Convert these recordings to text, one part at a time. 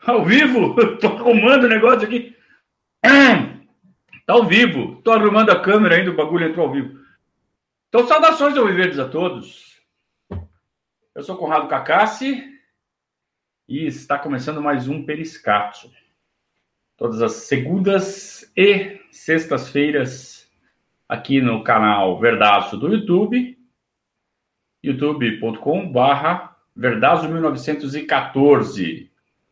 Ao vivo? Tô arrumando o negócio aqui. Tá ao vivo. Tô arrumando a câmera ainda, o bagulho entrou ao vivo. Então, saudações ao Viverdes a todos. Eu sou Conrado Cacassi e está começando mais um Periscatso. Todas as segundas e sextas-feiras aqui no canal Verdaço do YouTube, youtube.com/verdazo1914.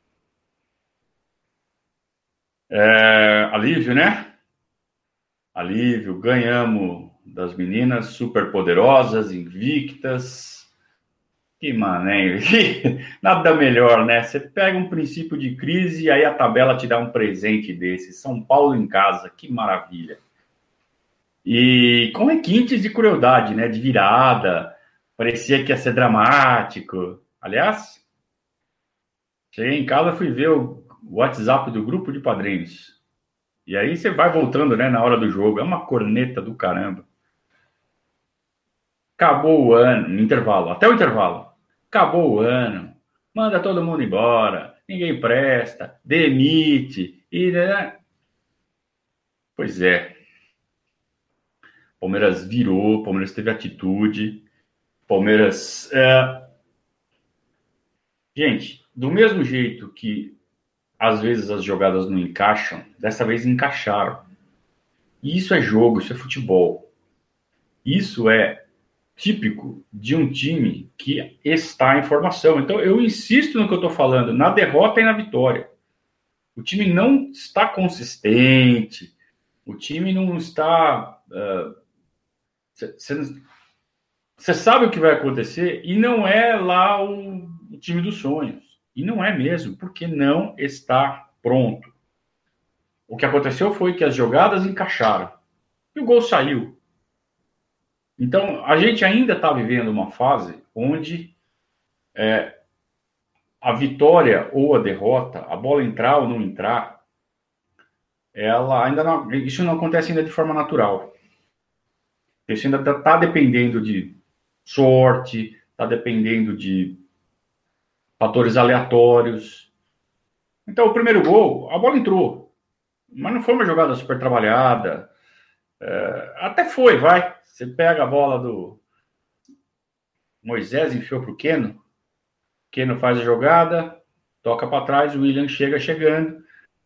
Alívio, né? Alívio, ganhamos das meninas superpoderosas, invictas. Que mané, nada melhor, né? Você pega um princípio de crise e aí a tabela te dá um presente desse. São Paulo em casa, que maravilha. E com requintes de crueldade, né? De virada, parecia que ia ser dramático. Aliás, cheguei em casa, fui ver o WhatsApp do grupo de padrinhos. E aí você vai voltando, né, na hora do jogo. É uma corneta do caramba. Acabou o ano, intervalo, até o intervalo. Acabou o ano, manda todo mundo embora, ninguém presta, demite, e né? Pois é. Palmeiras virou, Palmeiras teve atitude, Palmeiras. Gente, do mesmo jeito que às vezes as jogadas não encaixam, dessa vez encaixaram. E isso é jogo, isso é futebol. Isso é típico de um time que está em formação. Então, eu insisto no que eu estou falando, na derrota e na vitória. O time não está consistente, o time não está. Você sabe o que vai acontecer e não é lá o time dos sonhos. E não é mesmo, porque não está pronto. O que aconteceu foi que as jogadas encaixaram e o gol saiu. Então, a gente ainda está vivendo uma fase onde a vitória ou a derrota, a bola entrar ou não entrar, ela ainda não, isso não acontece ainda de forma natural. Isso ainda está dependendo de sorte, está dependendo de fatores aleatórios. Então, o primeiro gol, a bola entrou, mas não foi uma jogada super trabalhada. Até foi, vai. Você pega a bola do Moisés, enfiou para o Keno faz a jogada, toca para trás, o William chegando.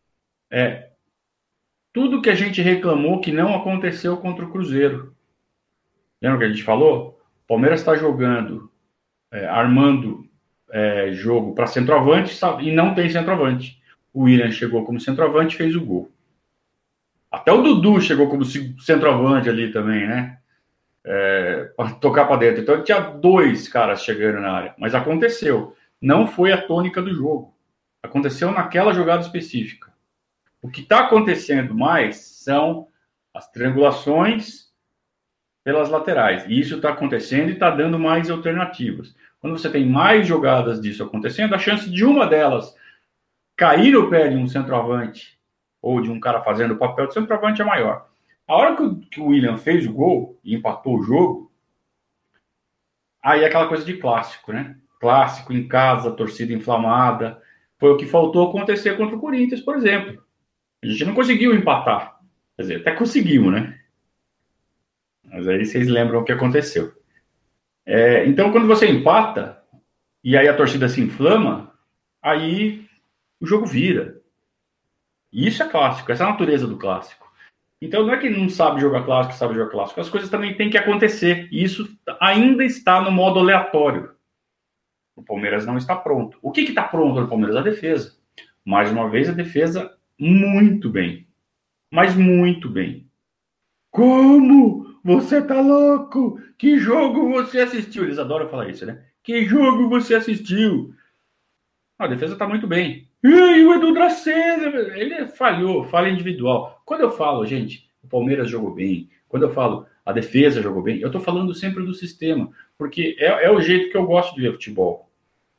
Tudo que a gente reclamou que não aconteceu contra o Cruzeiro. Lembra que a gente falou? O Palmeiras está jogando, armando jogo para centroavante e não tem centroavante. O William chegou como centroavante e fez o gol. Até o Dudu chegou como centroavante ali também, né? Para tocar para dentro. Então tinha dois caras chegando na área, mas aconteceu. Não foi a tônica do jogo. Aconteceu naquela jogada específica. O que está acontecendo mais são as triangulações pelas laterais. E isso está acontecendo e está dando mais alternativas. Quando você tem mais jogadas disso acontecendo, a chance de uma delas cair no pé de um centroavante ou de um cara fazendo o papel de centroavante é maior. A hora que o William fez o gol e empatou o jogo, aí é aquela coisa de clássico, né? Clássico em casa, torcida inflamada. Foi o que faltou acontecer contra o Corinthians, por exemplo. A gente não conseguiu empatar. Quer dizer, até conseguimos, né? Mas aí vocês lembram o que aconteceu. Então, quando você empata e aí a torcida se inflama, aí o jogo vira. E isso é clássico, essa é a natureza do clássico. Então, não é que não sabe jogar clássico, sabe jogar clássico. As coisas também têm que acontecer. E isso ainda está no modo aleatório. O Palmeiras não está pronto. O que está pronto no Palmeiras? A defesa. Mais uma vez, a defesa muito bem. Mas muito bem. Como? Você tá louco? Que jogo você assistiu? Eles adoram falar isso, né? Que jogo você assistiu? A defesa tá muito bem. E o Edu Dracena, ele falhou, falha individual. Quando eu falo, gente, o Palmeiras jogou bem, quando eu falo a defesa jogou bem, eu tô falando sempre do sistema, porque é o jeito que eu gosto de ver futebol.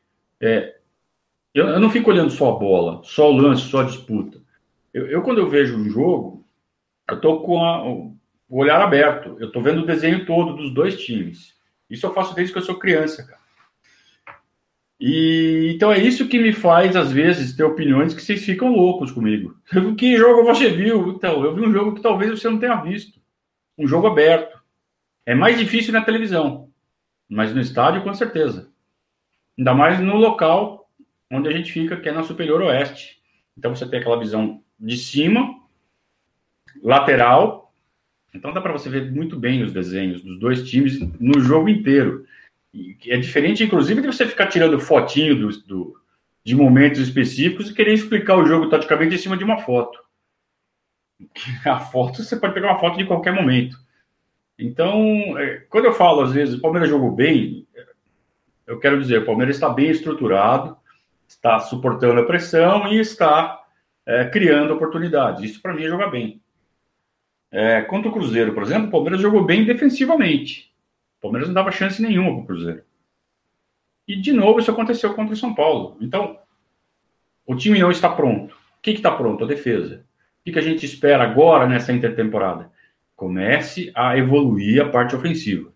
Eu não fico olhando só a bola, só o lance, só a disputa. Quando eu vejo um jogo, eu tô com o olhar aberto. Eu tô vendo o desenho todo dos dois times. Isso eu faço desde que eu sou criança, cara. E então é isso que me faz, às vezes, ter opiniões que vocês ficam loucos comigo. Que jogo você viu? Então, eu vi um jogo que talvez você não tenha visto. Um jogo aberto. É mais difícil na televisão, mas no estádio, com certeza. Ainda mais no local onde a gente fica, que é na Superior Oeste. Então você tem aquela visão de cima, lateral. Então dá para você ver muito bem os desenhos dos dois times no jogo inteiro. E é diferente, inclusive, de você ficar tirando fotinho de momentos específicos e querer explicar o jogo taticamente em cima de uma foto. A foto, você pode pegar uma foto de qualquer momento. Então, quando eu falo, às vezes, o Palmeiras jogou bem, eu quero dizer, o Palmeiras está bem estruturado, está suportando a pressão e está criando oportunidades. Isso, para mim, é jogar bem. Contra o Cruzeiro, por exemplo, o Palmeiras jogou bem defensivamente. O Palmeiras não dava chance nenhuma para o Cruzeiro. E, de novo, isso aconteceu contra o São Paulo. Então, o time não está pronto. O que está pronto? A defesa. O que a gente espera agora nessa intertemporada? Comece a evoluir a parte ofensiva.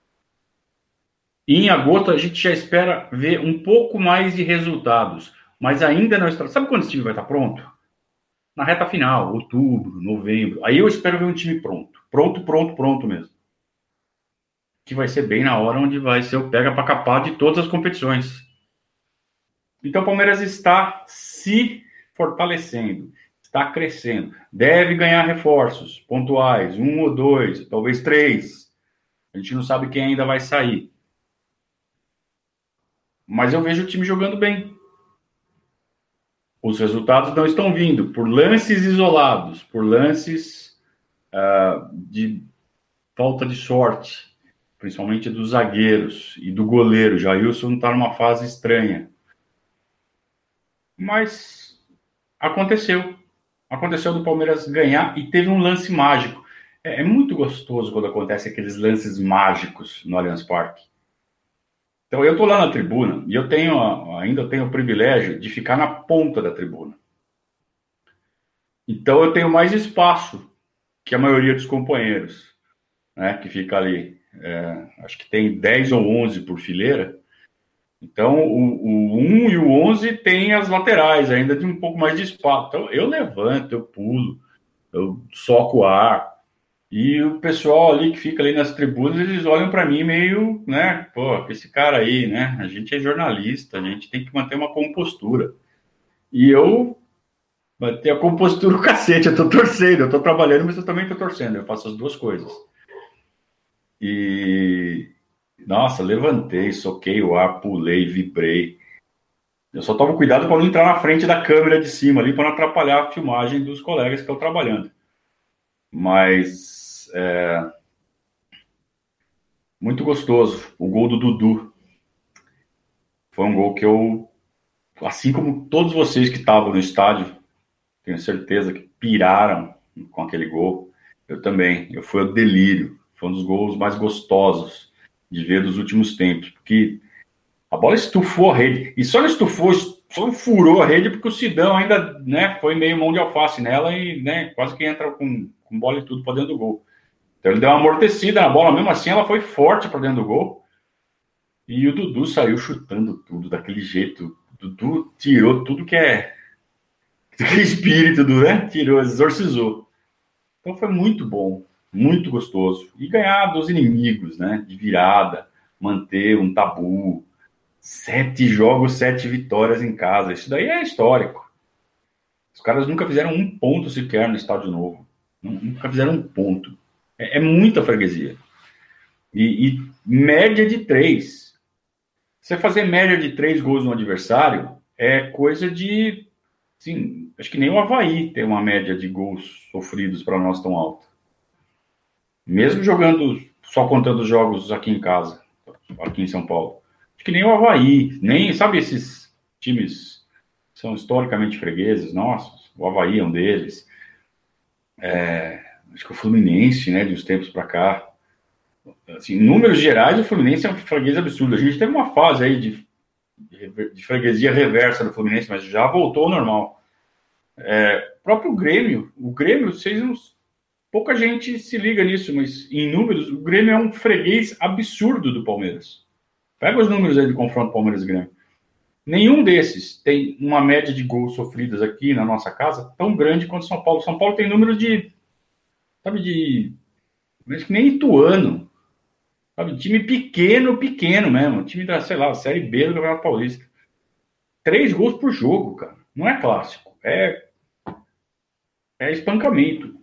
E em agosto a gente já espera ver um pouco mais de resultados, mas ainda não está. Sabe quando esse time vai estar pronto? Na reta final, outubro, novembro. Aí eu espero ver um time pronto. Pronto mesmo. Que vai ser bem na hora onde vai ser o pega para capar de todas as competições. Então o Palmeiras está se fortalecendo, está crescendo. Deve ganhar reforços pontuais, 1 ou 2, talvez 3. A gente não sabe quem ainda vai sair. Mas eu vejo o time jogando bem. Os resultados não estão vindo por lances isolados, por lances de falta de sorte, principalmente dos zagueiros e do goleiro. Jailson está numa fase estranha. Mas aconteceu. Aconteceu do Palmeiras ganhar e teve um lance mágico. É muito gostoso quando acontece aqueles lances mágicos no Allianz Parque. Então eu estou lá na tribuna e eu ainda tenho o privilégio de ficar na ponta da tribuna. Então eu tenho mais espaço que a maioria dos companheiros, né, que fica ali. Acho que tem 10 ou 11 por fileira. Então o 1 e o 11 tem as laterais ainda de um pouco mais de espaço. Então eu levanto, eu pulo, eu soco o ar. E o pessoal ali que fica ali nas tribunas, eles olham para mim meio, né, pô, esse cara aí, né, a gente é jornalista, a gente tem que manter uma compostura. E eu manter a compostura o cacete, eu tô torcendo, eu tô trabalhando, mas eu também tô torcendo, eu faço as duas coisas. E, nossa, levantei, soquei o ar, pulei, vibrei. Eu só tomo cuidado para não entrar na frente da câmera de cima ali, para não atrapalhar a filmagem dos colegas que estão trabalhando. Mas muito gostoso. O gol do Dudu foi um gol que eu, assim como todos vocês que estavam no estádio, tenho certeza que piraram com aquele gol. Eu também. Eu fui ao delírio. Foi um dos gols mais gostosos de ver dos últimos tempos, porque a bola estufou a rede. E só não estufou, só furou a rede porque o Sidão ainda, né, foi meio mão de alface nela e, né, quase que entra com bola e tudo para dentro do gol. Então ele deu uma amortecida na bola, mesmo assim ela foi forte para dentro do gol. E o Dudu saiu chutando tudo daquele jeito. O Dudu tirou tudo que é espírito do, né? Tirou, exorcizou. Então foi muito bom, muito gostoso. E ganhar dos inimigos, né? De virada, manter um tabu. 7 jogos, 7 vitórias em casa. Isso daí é histórico. Os caras nunca fizeram um ponto sequer no Estádio Novo. Nunca fizeram um ponto. É muita freguesia. E média de 3. Você fazer média de 3 gols no adversário é coisa de... Sim, acho que nem o Avaí tem uma média de gols sofridos para nós tão alta. Mesmo jogando, só contando os jogos aqui em casa, aqui em São Paulo. Acho que nem o Avaí, nem, sabe, esses times que são historicamente fregueses, nossos, o Avaí é um deles. Acho que o Fluminense, né, de uns tempos para cá. Assim, em números gerais, o Fluminense é um freguês absurdo. A gente teve uma fase aí de freguesia reversa do Fluminense, mas já voltou ao normal. O próprio Grêmio, pouca gente se liga nisso, mas em números, o Grêmio é um freguês absurdo do Palmeiras. Pega os números aí de confronto Palmeiras e Grêmio. Nenhum desses tem uma média de gols sofridos aqui na nossa casa tão grande quanto São Paulo. São Paulo tem número de, sabe, acho que nem Ituano, sabe, time pequeno, pequeno mesmo, time da, sei lá, Série B do Campeonato Paulista. 3 gols por jogo, cara. Não é clássico, é espancamento.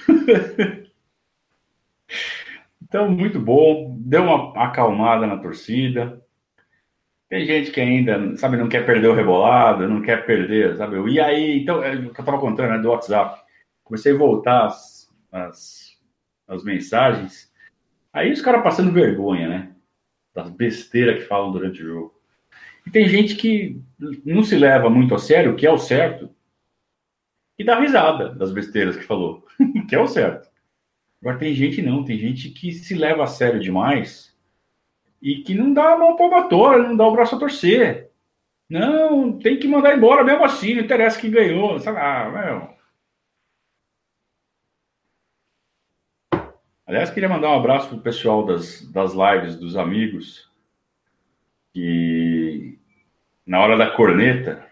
Então, muito bom, deu uma acalmada na torcida. Tem gente que ainda, sabe, não quer perder o rebolado, não quer perder, sabe? E aí, então, é o que eu tava contando, né, do WhatsApp. Comecei a voltar as mensagens. Aí os caras passando vergonha, né? Das besteiras que falam durante o jogo. E tem gente que não se leva muito a sério, o que é o certo, e dá risada das besteiras que falou, que é o certo. Agora tem gente não, tem gente que se leva a sério demais e que não dá a mão palmatória, não dá o braço a torcer. Não, tem que mandar embora mesmo assim, não interessa quem ganhou. Sabe? Ah, meu. Aliás, queria mandar um abraço pro pessoal das lives dos amigos, que na hora da corneta,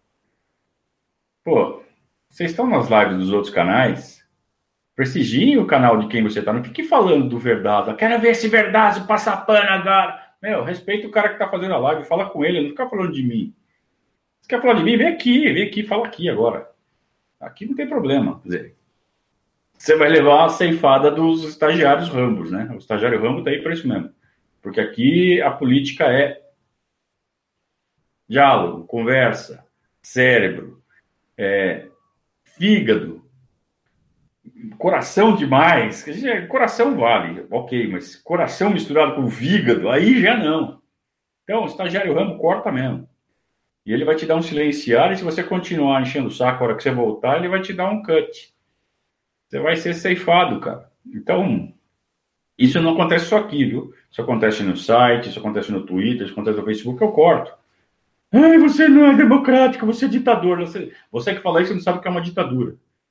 pô, vocês estão nas lives dos outros canais, prestigiem o canal de quem você tá, não fique falando do Verdazo. Quero ver esse Verdazo passar pano agora. Meu, respeita o cara que tá fazendo a live, fala com ele, não fica falando de mim. Você quer falar de mim? Vem aqui, fala aqui agora. Aqui não tem problema. Quer dizer, você vai levar a ceifada dos estagiários Rambos, né? O estagiário Rambo tá aí para isso mesmo. Porque aqui a política é diálogo, conversa, cérebro, fígado, coração demais. Coração vale, ok, mas coração misturado com fígado, aí já não. Então, o estagiário Rambo corta mesmo. E ele vai te dar um silenciar, e se você continuar enchendo o saco a hora que você voltar, ele vai te dar um cut. Você vai ser ceifado, cara. Então, isso não acontece só aqui, viu? Isso acontece no site, isso acontece no Twitter, isso acontece no Facebook, eu corto. Ai, você não é democrático, você é ditador. Você que fala isso não sabe o que é uma ditadura.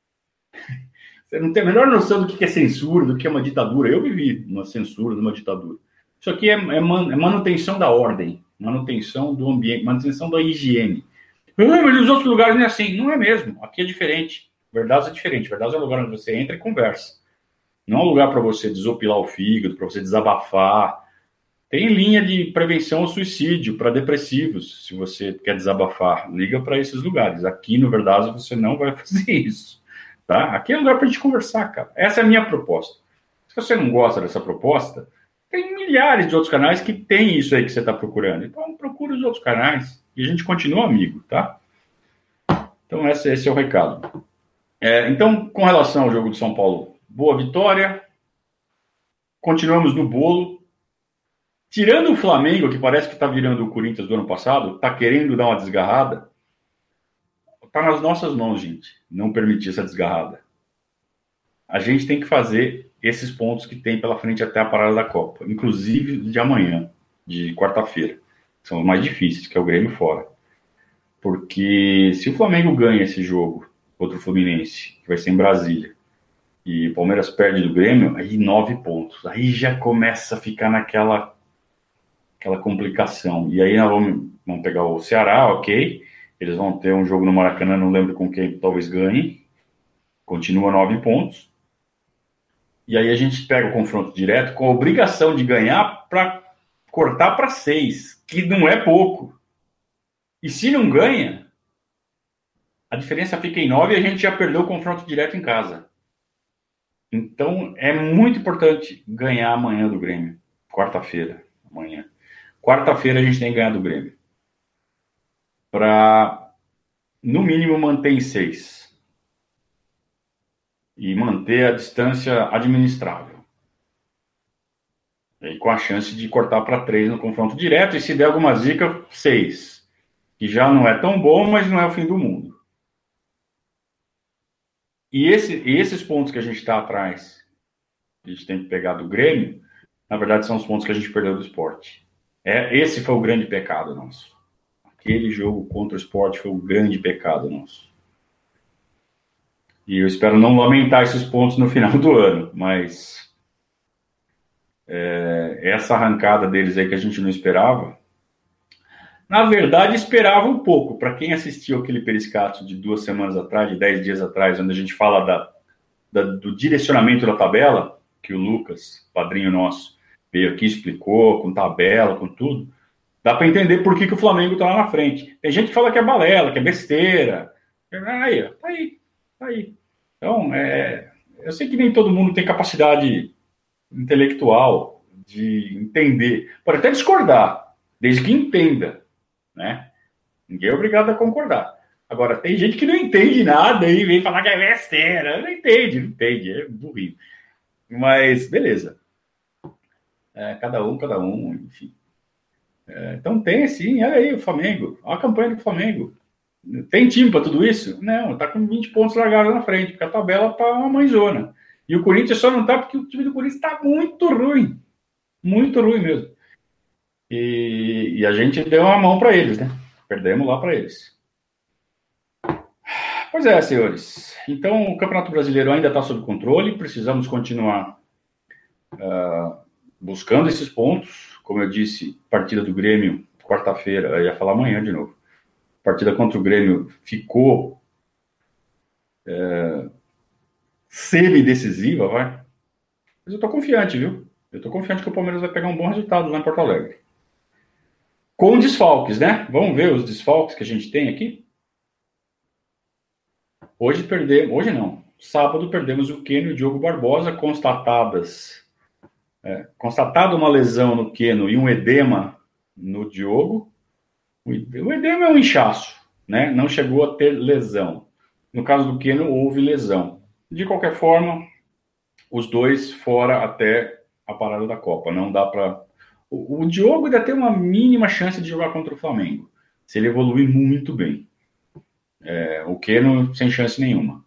Você não tem a menor noção do que é censura, do que é uma ditadura. Eu vivi uma censura, numa ditadura. Isso aqui é manutenção da ordem, manutenção do ambiente, manutenção da higiene. Ah, mas os outros lugares não é assim. Não é mesmo. Aqui é diferente. Verdade é diferente. Verdade é um lugar onde você entra e conversa. Não é um lugar para você desopilar o fígado, para você desabafar. Tem linha de prevenção ao suicídio para depressivos, se você quer desabafar. Liga para esses lugares. Aqui, no Verdade, você não vai fazer isso. Tá? Aqui é lugar para a gente conversar, cara. Essa é a minha proposta. Se você não gosta dessa proposta, tem milhares de outros canais que tem isso aí que você está procurando. Então, procure os outros canais e a gente continua amigo, tá? Então, esse é o recado. Então, com relação ao jogo de São Paulo, boa vitória. Continuamos no bolo. Tirando o Flamengo, que parece que está virando o Corinthians do ano passado, está querendo dar uma desgarrada, está nas nossas mãos, gente, não permitir essa desgarrada. A gente tem que fazer esses pontos que tem pela frente até a parada da Copa, inclusive de amanhã, de quarta-feira. São os mais difíceis, que é o Grêmio fora. Porque se o Flamengo ganha esse jogo contra o Fluminense, que vai ser em Brasília, e o Palmeiras perde do Grêmio, aí 9 pontos. Aí já começa a ficar naquela complicação. E aí nós vamos pegar o Ceará, ok. Eles vão ter um jogo no Maracanã, não lembro com quem, talvez ganhe. Continua 9 pontos. E aí a gente pega o confronto direto com a obrigação de ganhar para cortar para 6, que não é pouco. E se não ganha, a diferença fica em 9 e a gente já perdeu o confronto direto em casa. Então é muito importante ganhar amanhã do Grêmio. Quarta-feira, amanhã. Quarta-feira a gente tem que ganhar do Grêmio. Para, no mínimo, manter em 6. E manter a distância administrável. E com a chance de cortar para 3 no confronto direto. E se der alguma zica, 6. Que já não é tão bom, mas não é o fim do mundo. E esses pontos que a gente está atrás, a gente tem que pegar do Grêmio, na verdade são os pontos que a gente perdeu do Sport. Esse foi o grande pecado nosso. Aquele jogo contra o Sport foi o grande pecado nosso. E eu espero não lamentar esses pontos no final do ano, mas essa arrancada deles aí que a gente não esperava, Na verdade, esperava um pouco. Para quem assistiu aquele periscato de 2 semanas atrás, de 10 dias atrás, onde a gente fala do direcionamento da tabela, que o Lucas, padrinho nosso, veio aqui, explicou, com tabela, com tudo, dá para entender por que o Flamengo está lá na frente. Tem gente que fala que é balela, que é besteira. Aí, tá aí, tá aí. Então, eu sei que nem todo mundo tem capacidade intelectual de entender. Pode até discordar, desde que entenda, né? Ninguém é obrigado a concordar. Agora, tem gente que não entende nada e vem falar que é besteira. Não entende, é burrinho. Mas, beleza. Cada um, enfim. Então tem sim, olha aí o Flamengo. Olha a campanha do Flamengo. Tem time para tudo isso? Não, tá com 20 pontos largados na frente, porque a tabela tá uma mãezona. E o Corinthians só não tá porque o time do Corinthians tá muito ruim mesmo. E a gente deu uma mão para eles, né? Perdemos lá para eles. Pois é, senhores. Então, o Campeonato Brasileiro ainda está sob controle, precisamos continuar buscando esses pontos. Como eu disse, partida do Grêmio, quarta-feira, eu ia falar amanhã de novo. Partida contra o Grêmio ficou semi-decisiva, vai. Mas eu estou confiante, viu? Eu estou confiante que o Palmeiras vai pegar um bom resultado lá em Porto Alegre. Com desfalques, né? Vamos ver os desfalques que a gente tem aqui? Hoje perdemos, hoje não. Sábado perdemos o Keno e o Diogo Barbosa, constatada uma lesão no Keno e um edema no Diogo. O edema é um inchaço, né? Não chegou a ter lesão. No caso do Keno, houve lesão. De qualquer forma, os dois fora até a parada da Copa. Não dá para. O Diogo ainda tem uma mínima chance de jogar contra o Flamengo, se ele evoluir muito bem. O Keno, sem chance nenhuma.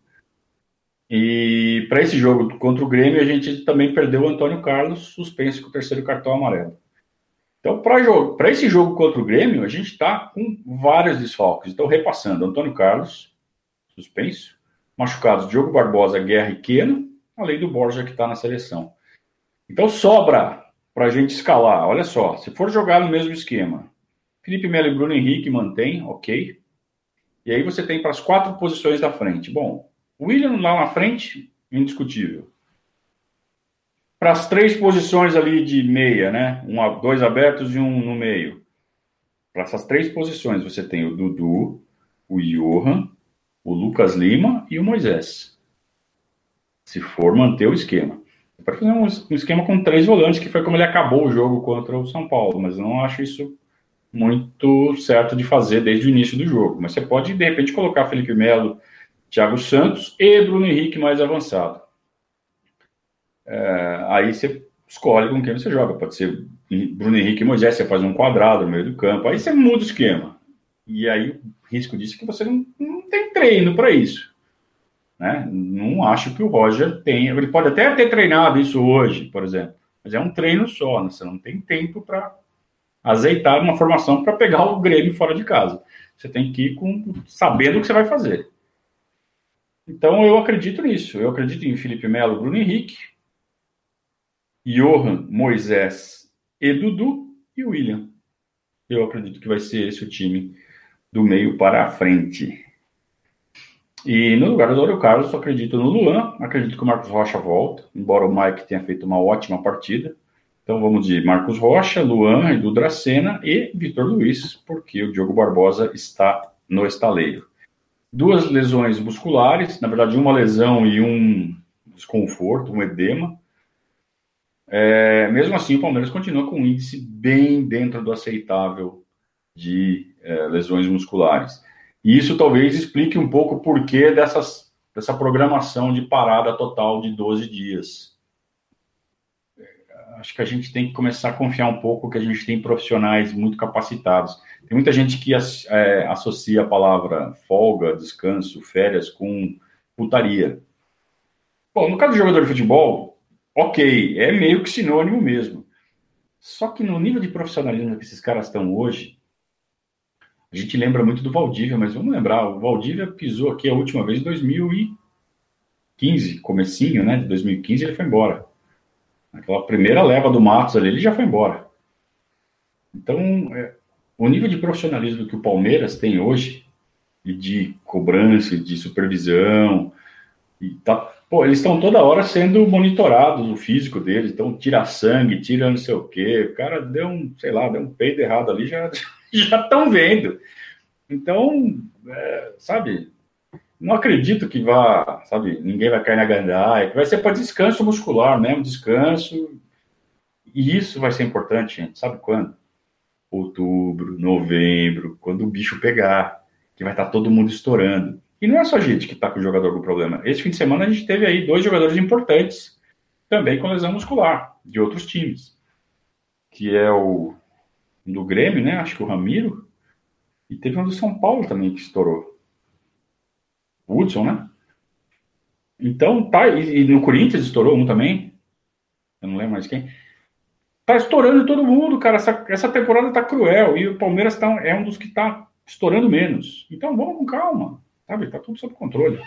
E para esse jogo contra o Grêmio, a gente também perdeu o Antônio Carlos, suspenso com o terceiro cartão amarelo. Então, para esse jogo contra o Grêmio, a gente está com vários desfalques. Então, repassando, Antônio Carlos, suspenso, machucados Diogo Barbosa, Guerra e Keno, além do Borja que está na seleção. Então, sobra para a gente escalar. Olha só, se for jogar no mesmo esquema, Felipe Melo e Bruno Henrique mantém, ok. E aí você tem para as 4 posições da frente. Bom, William lá na frente, indiscutível. Para as 3 posições ali de meia, né? 2 abertos e um no meio. Para essas 3 posições você tem o Dudu, o Johan, o Lucas Lima e o Moisés. Se for manter o esquema. Para fazer um esquema com 3 volantes, que foi como ele acabou o jogo contra o São Paulo, mas eu não acho isso muito certo de fazer desde o início do jogo. Mas você pode, de repente, colocar Felipe Melo, Thiago Santos e Bruno Henrique mais avançado. Aí você escolhe com quem você joga. Pode ser Bruno Henrique e Moisés, você faz um quadrado no meio do campo. Aí você muda o esquema. E aí o risco disso é que você não tem treino para isso. Né? Não acho que o Roger tenha. Ele pode até ter treinado isso hoje, por exemplo. Mas é um treino só. Né? Você não tem tempo para azeitar uma formação para pegar o Grêmio fora de casa. Você tem que ir sabendo o que você vai fazer. Então eu acredito nisso. Eu acredito em Felipe Melo, Bruno Henrique, Johan, Moisés e Dudu e William. Eu acredito que vai ser esse o time do meio para a frente. E no lugar do Antônio Carlos, eu acredito no Luan, acredito que o Marcos Rocha volta, embora o Mike tenha feito uma ótima partida. Então vamos de Marcos Rocha, Luan, Edu Dracena e Vitor Luiz, porque o Diogo Barbosa está no estaleiro. 2 lesões musculares, na verdade uma lesão e um desconforto, um edema. Mesmo assim, o Palmeiras continua com um índice bem dentro do aceitável de lesões musculares. E isso talvez explique um pouco o porquê dessa programação de parada total de 12 dias. Acho que a gente tem que começar a confiar um pouco que a gente tem profissionais muito capacitados. Tem muita gente que associa a palavra folga, descanso, férias com putaria. Bom, no caso do jogador de futebol, ok, é meio que sinônimo mesmo. Só que no nível de profissionalismo que esses caras estão hoje, a gente lembra muito do Valdívia, mas vamos lembrar, o Valdívia pisou aqui a última vez em 2015, comecinho, né, de 2015 ele foi embora. Aquela primeira leva do Matos ali, ele já foi embora. Então, o nível de profissionalismo que o Palmeiras tem hoje, e de cobrança, de supervisão, e tá, pô, eles estão toda hora sendo monitorados, o físico deles, então tira sangue, tira não sei o quê, o cara deu um, sei lá, deu um peido errado ali, já já estão vendo. Então, sabe, não acredito que vá, sabe, ninguém vai cair na gandaia, que vai ser para descanso muscular mesmo, descanso, e isso vai ser importante, gente, sabe quando? Outubro, novembro, quando o bicho pegar, que vai estar todo mundo estourando. E não é só a gente que está com o jogador com problema. Esse fim de semana a gente teve aí 2 jogadores importantes também com lesão muscular, de outros times, que é o do Grêmio, né? Acho que o Ramiro, e teve um do São Paulo também que estourou. O Hudson, né? Então, tá, e no Corinthians estourou um também, eu não lembro mais quem. Tá estourando todo mundo, cara. Essa temporada tá cruel. E o Palmeiras é um dos que tá estourando menos. Então vamos com calma. Sabe? Tá tudo sob controle.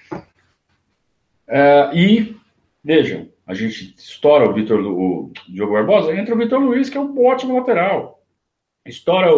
E, vejam, a gente estoura o Diogo Barbosa, entra o Vitor Luiz, que é um ótimo lateral. Estoura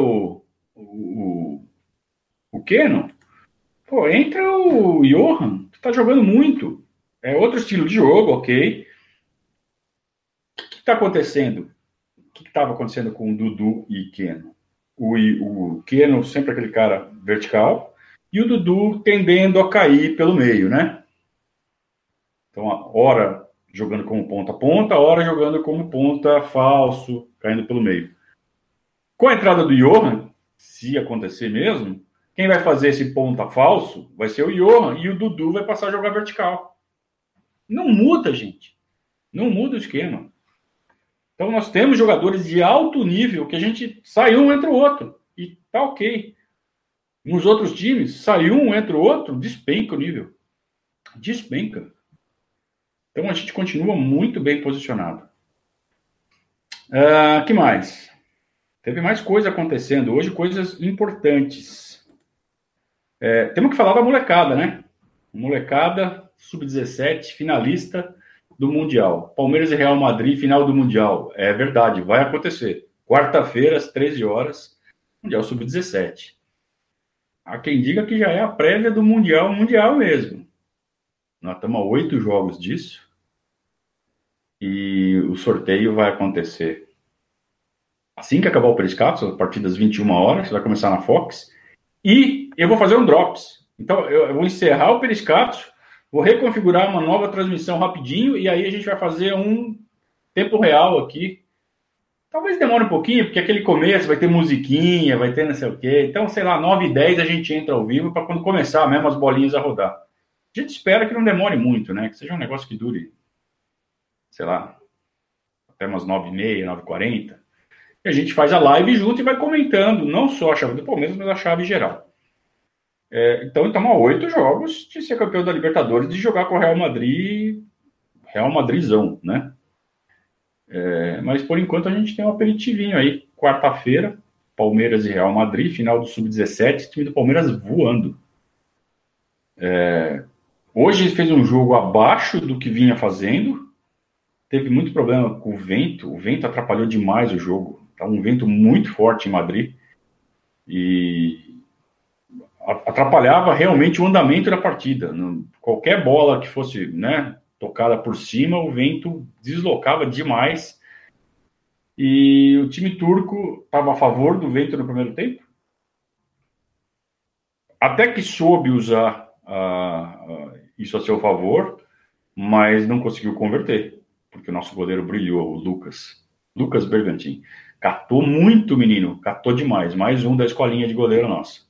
o Keno. Pô, entra o Johan, que tá jogando muito. É outro estilo de jogo, ok. O que tá acontecendo? O que estava acontecendo com o Dudu e Keno? O Keno sempre aquele cara vertical e o Dudu tendendo a cair pelo meio, né? Então, hora jogando como ponta a ponta, hora jogando como ponta falso, caindo pelo meio. Com a entrada do Johan, se acontecer mesmo, quem vai fazer esse ponta falso vai ser o Johan e o Dudu vai passar a jogar vertical. Não muda, gente. Não muda o esquema. Então, nós temos jogadores de alto nível que a gente sai um entre o outro. E tá ok. Nos outros times, sai um entre o outro, despenca o nível. Despenca. Então, a gente continua muito bem posicionado. Que mais? Teve mais coisa acontecendo hoje, coisas importantes. Temos que falar da molecada, né? Molecada, sub-17, finalista do Mundial. Palmeiras e Real Madrid, final do Mundial. É verdade, vai acontecer. Quarta-feira, às 13 horas, Mundial Sub-17. Há quem diga que já é a prévia do Mundial mesmo. Nós estamos a 8 jogos disso. E o sorteio vai acontecer assim que acabar o Periscato, a partir das 21 horas, vai começar na Fox. E eu vou fazer um Drops. Então, eu vou encerrar o Periscato, vou reconfigurar uma nova transmissão rapidinho, e aí a gente vai fazer um tempo real aqui. Talvez demore um pouquinho, porque aquele começo vai ter musiquinha, vai ter não sei o quê. Então, sei lá, 9h10 a gente entra ao vivo para quando começar mesmo as bolinhas a rodar. A gente espera que não demore muito, né? Que seja um negócio que dure, sei lá, até umas 9h30, 9h40. E a gente faz a live junto e vai comentando, não só a chave do Palmeiras, mas a chave geral. Então, estamos a 8 jogos de ser campeão da Libertadores, de jogar com o Real Madrid, Real Madrizão, né? Mas por enquanto a gente tem um aperitivinho aí. Quarta-feira, Palmeiras e Real Madrid, final do Sub-17, time do Palmeiras voando. Hoje fez um jogo abaixo do que vinha fazendo. Teve muito problema com o vento atrapalhou demais o jogo. Tá um vento muito forte em Madrid. E atrapalhava realmente o andamento da partida. Qualquer bola que fosse, né, tocada por cima, o vento deslocava demais. E o time turco estava a favor do vento no primeiro tempo. Até que soube usar isso a seu favor, mas não conseguiu converter, porque o nosso goleiro brilhou, o Lucas Bergantin. Catou muito, menino, catou demais. Mais um da escolinha de goleiro nossa.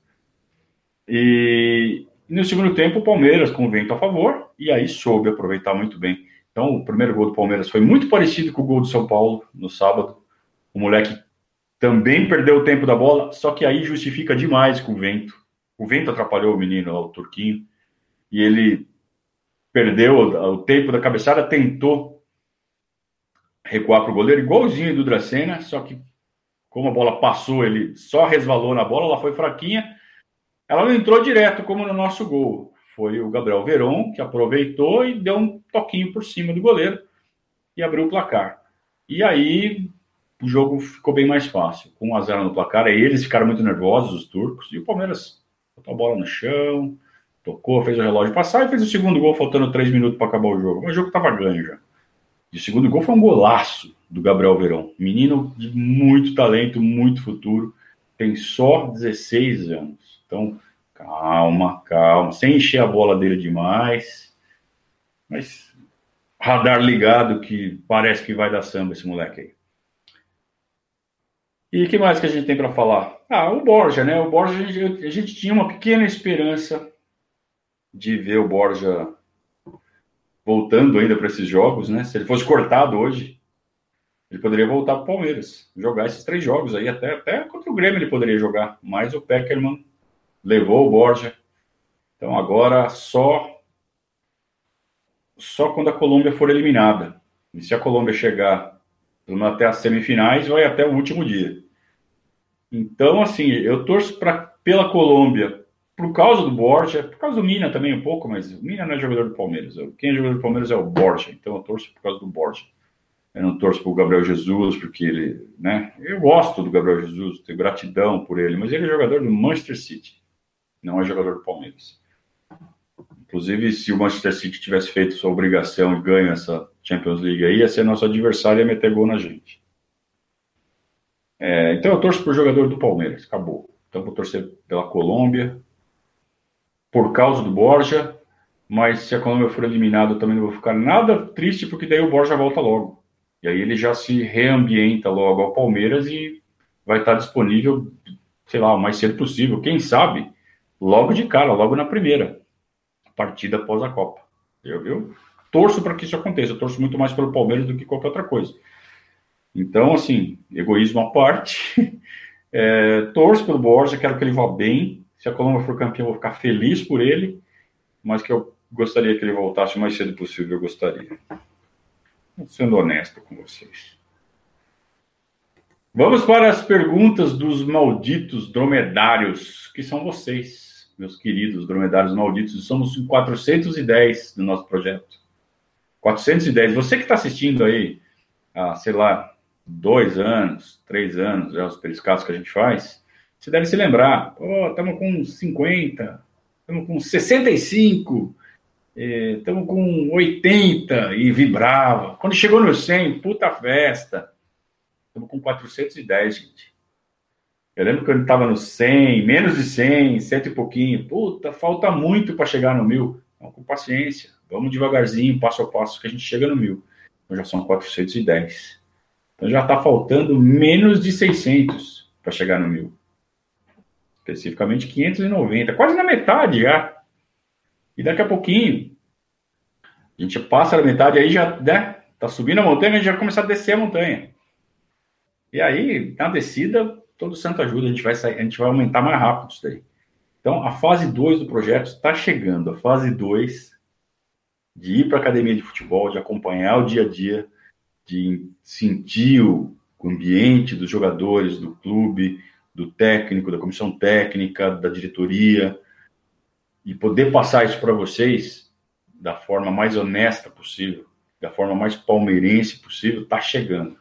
E no segundo tempo, o Palmeiras com o vento a favor, e aí soube aproveitar muito bem. Então, o primeiro gol do Palmeiras foi muito parecido com o gol do São Paulo no sábado. O moleque também perdeu o tempo da bola, só que aí justifica demais com o vento. O vento atrapalhou o menino, o turquinho, e ele perdeu o tempo da cabeçada, tentou recuar para o goleiro, igualzinho do Dracena, só que como a bola passou, ele só resvalou na bola, ela foi fraquinha, ela não entrou direto como no nosso gol. Foi o Gabriel Veron que aproveitou e deu um toquinho por cima do goleiro e abriu o placar. E aí o jogo ficou bem mais fácil. Com 1-0 no placar, aí eles ficaram muito nervosos, os turcos, e o Palmeiras botou a bola no chão, tocou, fez o relógio passar e fez o segundo gol, faltando 3 minutos para acabar o jogo. Mas o jogo estava ganho já. E o segundo gol foi um golaço do Gabriel Veron. Menino de muito talento, muito futuro. Tem só 16 anos. Então, calma. Sem encher a bola dele demais. Mas radar ligado que parece que vai dar samba esse moleque aí. E o que mais que a gente tem para falar? O Borja, né? O Borja, a gente tinha uma pequena esperança de ver o Borja voltando ainda para esses jogos, né? Se ele fosse cortado hoje, ele poderia voltar para o Palmeiras, jogar esses 3 jogos aí, até contra o Grêmio ele poderia jogar, mas o Pekerman levou o Borja. Então agora só quando a Colômbia for eliminada. E se a Colômbia chegar até as semifinais, vai até o último dia. Então, assim, eu torço pela Colômbia por causa do Borja, por causa do Mina também um pouco, mas o Mina não é jogador do Palmeiras. Quem é jogador do Palmeiras é o Borja, então eu torço por causa do Borja. Eu não torço pro Gabriel Jesus, porque ele, né? Eu gosto do Gabriel Jesus, tenho gratidão por ele, mas ele é jogador do Manchester City, não é jogador do Palmeiras. Inclusive, se o Manchester City tivesse feito sua obrigação e ganho essa Champions League aí, ia ser nosso adversário e ia meter gol na gente. Então eu torço pro jogador do Palmeiras, acabou. Então vou torcer pela Colômbia, por causa do Borja, mas se a Colômbia for eliminada, eu também não vou ficar nada triste, porque daí o Borja volta logo. E aí ele já se reambienta logo ao Palmeiras e vai estar disponível, sei lá, o mais cedo possível. Quem sabe, logo de cara, logo na primeira partida após a Copa. Eu torço para que isso aconteça. Eu torço muito mais pelo Palmeiras do que qualquer outra coisa. Então, assim, egoísmo à parte, torço pelo Borja, quero que ele vá bem. Se a Colômbia for campeão, eu vou ficar feliz por ele, mas que eu gostaria que ele voltasse o mais cedo possível, eu gostaria. Sendo honesto com vocês. Vamos para as perguntas dos malditos dromedários, que são vocês, meus queridos dromedários malditos. Somos 410 do nosso projeto. 410. Você que está assistindo aí, sei lá, 2 anos, 3 anos, os periscados que a gente faz, você deve se lembrar. Estamos com 50, estamos com 65, estamos com 80 e vibrava. Quando chegou no 100, puta festa. Estamos com 410, gente. Eu lembro que eu estava no 100, menos de 100, 100 e pouquinho. Puta, falta muito para chegar no 1000. Então, com paciência. Vamos devagarzinho, passo a passo, que a gente chega no 1000. Então já são 410. Então já está faltando menos de 600 para chegar no 1000. Especificamente 590. Quase na metade já. E daqui a pouquinho, a gente passa da metade, aí já, né? Tá subindo a montanha, a gente já começa a descer a montanha. E aí, na descida, todo santo ajuda, a gente vai aumentar mais rápido isso daí. Então, a fase 2 do projeto está chegando. A fase 2 de ir para a academia de futebol, de acompanhar o dia a dia, de sentir o ambiente dos jogadores, do clube, do técnico, da comissão técnica, da diretoria, e poder passar isso para vocês da forma mais honesta possível, da forma mais palmeirense possível, está chegando.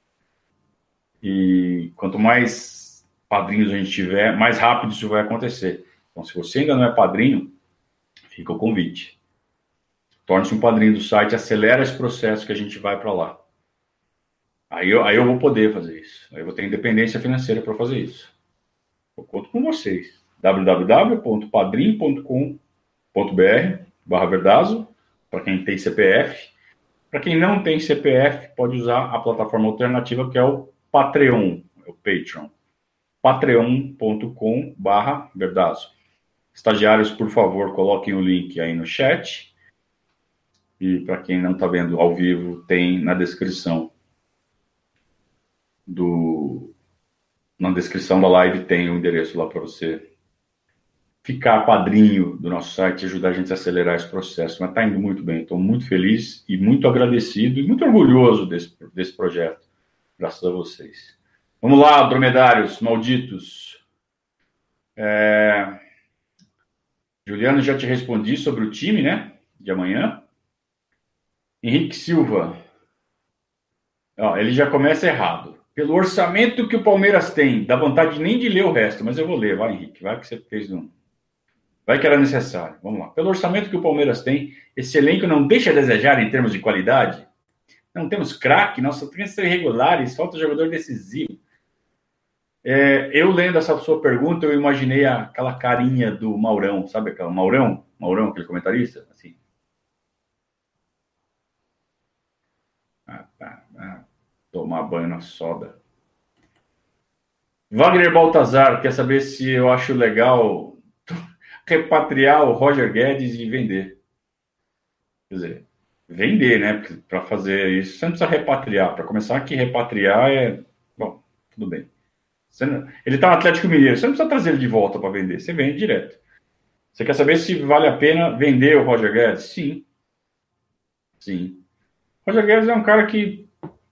E quanto mais padrinhos a gente tiver, mais rápido isso vai acontecer. Então, se você ainda não é padrinho, fica o convite. Torne-se um padrinho do site, acelera esse processo que a gente vai para lá. Aí eu vou poder fazer isso. Aí eu vou ter independência financeira para fazer isso. Eu conto com vocês. www.padrim.com.br/Verdazo, para quem tem CPF. Para quem não tem CPF, pode usar a plataforma alternativa, que é o Patreon, é o Patreon. patreon.com/Verdazo. Estagiários, por favor, coloquem o link aí no chat. E para quem não está vendo ao vivo, tem na descrição na descrição da live tem o endereço lá para você ficar padrinho do nosso site e ajudar a gente a acelerar esse processo. Mas está indo muito bem, estou muito feliz e muito agradecido e muito orgulhoso desse projeto, graças a vocês. Vamos lá, dromedários malditos. Juliano, já te respondi sobre o time, né? De amanhã. Henrique Silva. Ele já começa errado. Pelo orçamento que o Palmeiras tem, dá vontade nem de ler o resto, mas eu vou ler, vai, Henrique, vai que você fez um. Vai que era necessário. Vamos lá. Pelo orçamento que o Palmeiras tem, esse elenco não deixa a desejar em termos de qualidade. Não temos craque, nossa treinos são irregulares, falta jogador decisivo. Eu lendo essa sua pergunta, eu imaginei aquela carinha do Maurão, sabe aquela Maurão? Maurão, aquele comentarista? Assim. Tomar banho na soda. Wagner Baltazar quer saber se eu acho legal repatriar o Roger Guedes e vender. Quer dizer, vender, né? Para fazer isso, você não precisa repatriar. Para começar, que repatriar é. Bom, tudo bem. Ele está no Atlético Mineiro, você não precisa trazer ele de volta para vender, você vende direto. Você quer saber se vale a pena vender o Roger Guedes? Sim. Sim. O Roger Guedes é um cara que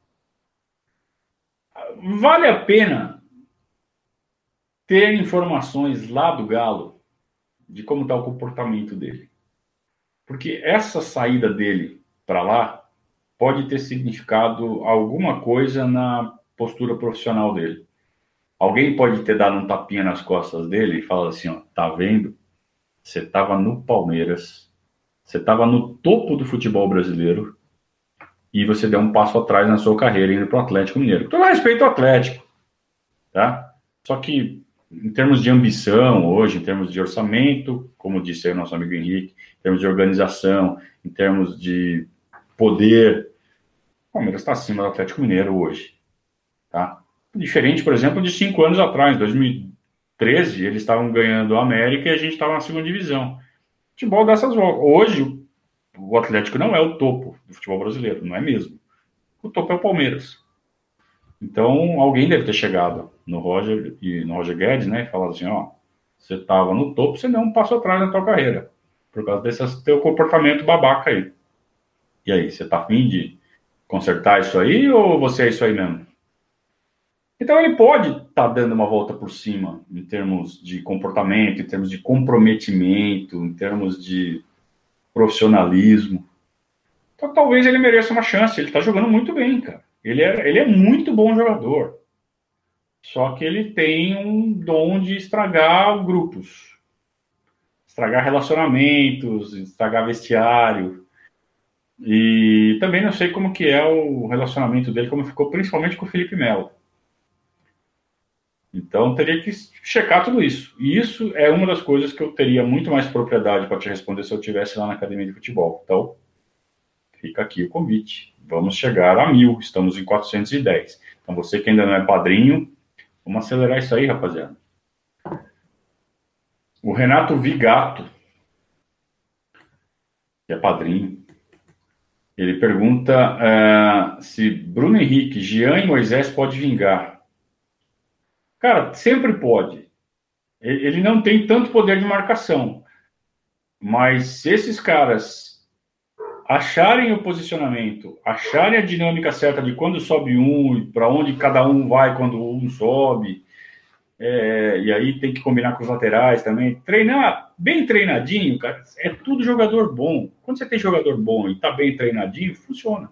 vale a pena ter informações lá do Galo de como está o comportamento dele. Porque essa saída dele para lá pode ter significado alguma coisa na postura profissional dele. Alguém pode ter dado um tapinha nas costas dele e falar assim, ó, tá vendo? Você estava no Palmeiras, você estava no topo do futebol brasileiro e você deu um passo atrás na sua carreira indo para o Atlético Mineiro. Todo respeito ao Atlético, tá? Só que em termos de ambição hoje, em termos de orçamento, como disse aí o nosso amigo Henrique, em termos de organização, em termos de poder, o Palmeiras está acima do Atlético Mineiro hoje, tá? Diferente, por exemplo, de 5 anos atrás, 2013, eles estavam ganhando a América e a gente estava na segunda divisão. O futebol dá essas voltas. Hoje, o Atlético não é o topo do futebol brasileiro, não é mesmo. O topo é o Palmeiras. Então, alguém deve ter chegado no Roger e no Roger Guedes, né, e falado assim, ó, você estava no topo, você deu um passo atrás na tua carreira, por causa desse teu comportamento babaca aí. E aí, você tá afim de consertar isso aí ou você é isso aí mesmo? Então ele pode estar dando uma volta por cima em termos de comportamento, em termos de comprometimento, em termos de profissionalismo. Então talvez ele mereça uma chance. Ele está jogando muito bem, cara. Ele é muito bom jogador. Só que ele tem um dom de estragar grupos, estragar relacionamentos, estragar vestiário. E também não sei como que é o relacionamento dele, como ficou principalmente com o Felipe Melo. Então, teria que checar tudo isso. E isso é uma das coisas que eu teria muito mais propriedade para te responder se eu estivesse lá na academia de futebol. Então, fica aqui o convite. Vamos chegar a 1.000. Estamos em 410. Então, você que ainda não é padrinho, vamos acelerar isso aí, rapaziada. O Renato Vigato, que é padrinho, ele pergunta se Bruno Henrique, Jean e Moisés pode vingar. Cara, sempre pode. Ele não tem tanto poder de marcação. Mas se esses caras acharem o posicionamento, acharem a dinâmica certa de quando sobe um, para onde cada um vai quando um sobe, e aí tem que combinar com os laterais também. Treinar bem treinadinho, cara, é tudo jogador bom. Quando você tem jogador bom e tá bem treinadinho, funciona.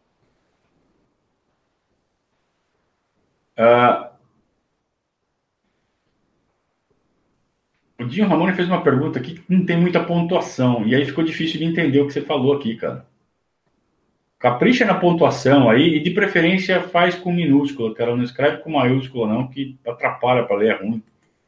O Dinho Ramone fez uma pergunta aqui que não tem muita pontuação, e aí ficou difícil de entender o que você falou aqui, cara. Capricha na pontuação aí e de preferência faz com minúscula, cara. Não escreve com maiúscula, não, que atrapalha para ler, é ruim.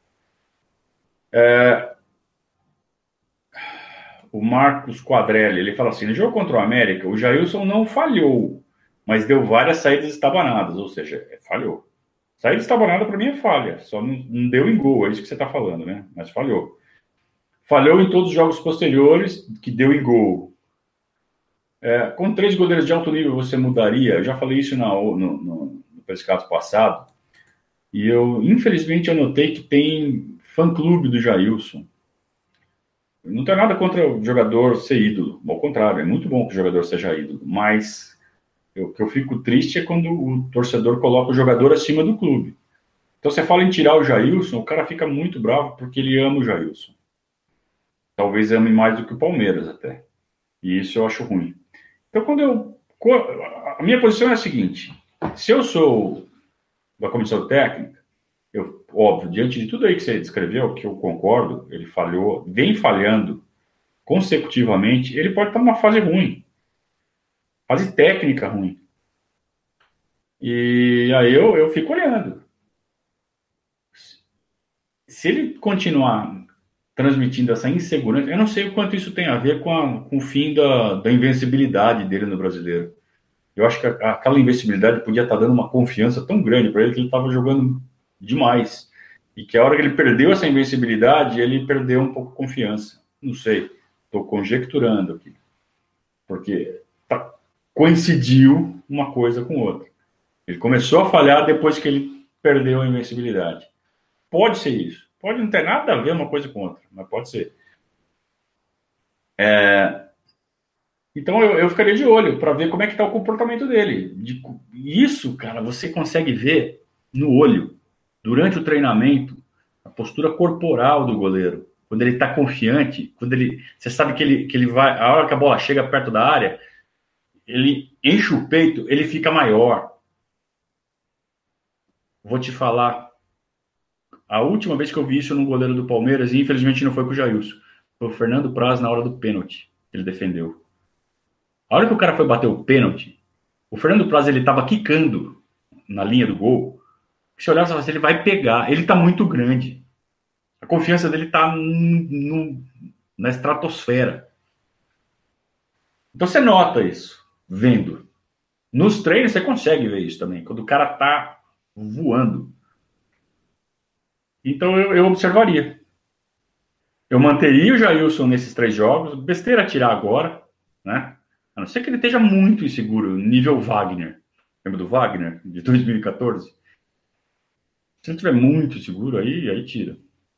O Marcos Quadrelli, ele fala assim: no jogo contra o América, o Jailson não falhou, mas deu várias saídas estabanadas, ou seja, falhou. Saída estabanada para mim é falha, só não deu em gol, é isso que você está falando, né? Mas falhou. Falhou em todos os jogos posteriores, que deu em gol. Com 3 goleiros de alto nível, você mudaria? Eu já falei isso no pescado passado. E eu, infelizmente, eu notei que tem fã-clube do Jailson. Não tem nada contra o jogador ser ídolo. Ao contrário, é muito bom que o jogador seja ídolo. Mas o que eu fico triste é quando o torcedor coloca o jogador acima do clube. Então, você fala em tirar o Jailson, o cara fica muito bravo porque ele ama o Jailson. Talvez ame mais do que o Palmeiras até. E isso eu acho ruim. Então, a minha posição é a seguinte: se eu sou da comissão técnica, óbvio, diante de tudo aí que você descreveu, que eu concordo, ele falhou, vem falhando consecutivamente, ele pode estar numa fase ruim, fase técnica ruim. E aí eu fico olhando. Se ele continuar transmitindo essa insegurança, eu não sei o quanto isso tem a ver com o fim da invencibilidade dele no Brasileiro. Eu acho que aquela invencibilidade podia estar dando uma confiança tão grande para ele que ele estava jogando demais. E que a hora que ele perdeu essa invencibilidade, ele perdeu um pouco de confiança. Não sei, estou conjecturando aqui. Porque coincidiu uma coisa com outra. Ele começou a falhar depois que ele perdeu a invencibilidade. Pode ser isso. Pode não ter nada a ver uma coisa com outra, mas pode ser. Então eu ficaria de olho para ver como é que está o comportamento dele. Isso, cara, você consegue ver no olho, durante o treinamento, a postura corporal do goleiro. Quando ele está confiante, você sabe que ele vai, a hora que a bola chega perto da área, ele enche o peito, ele fica maior. Vou te falar, a última vez que eu vi isso num goleiro do Palmeiras, e infelizmente não foi com o Jailson, foi o Fernando Praz na hora do pênalti. Ele defendeu. A hora que o cara foi bater o pênalti, o Fernando Praz, ele tava quicando na linha do gol. Se olhar, você fala assim, ele vai pegar. Ele tá muito grande. A confiança dele tá na estratosfera. Então você nota isso, vendo. Nos treinos você consegue ver isso também, quando o cara tá voando. Então eu observaria. Eu manteria o Jailson nesses 3 jogos. Besteira tirar agora, né? A não ser que ele esteja muito inseguro, nível Wagner. Lembra do Wagner, de 2014? Se ele estiver muito seguro, aí tira.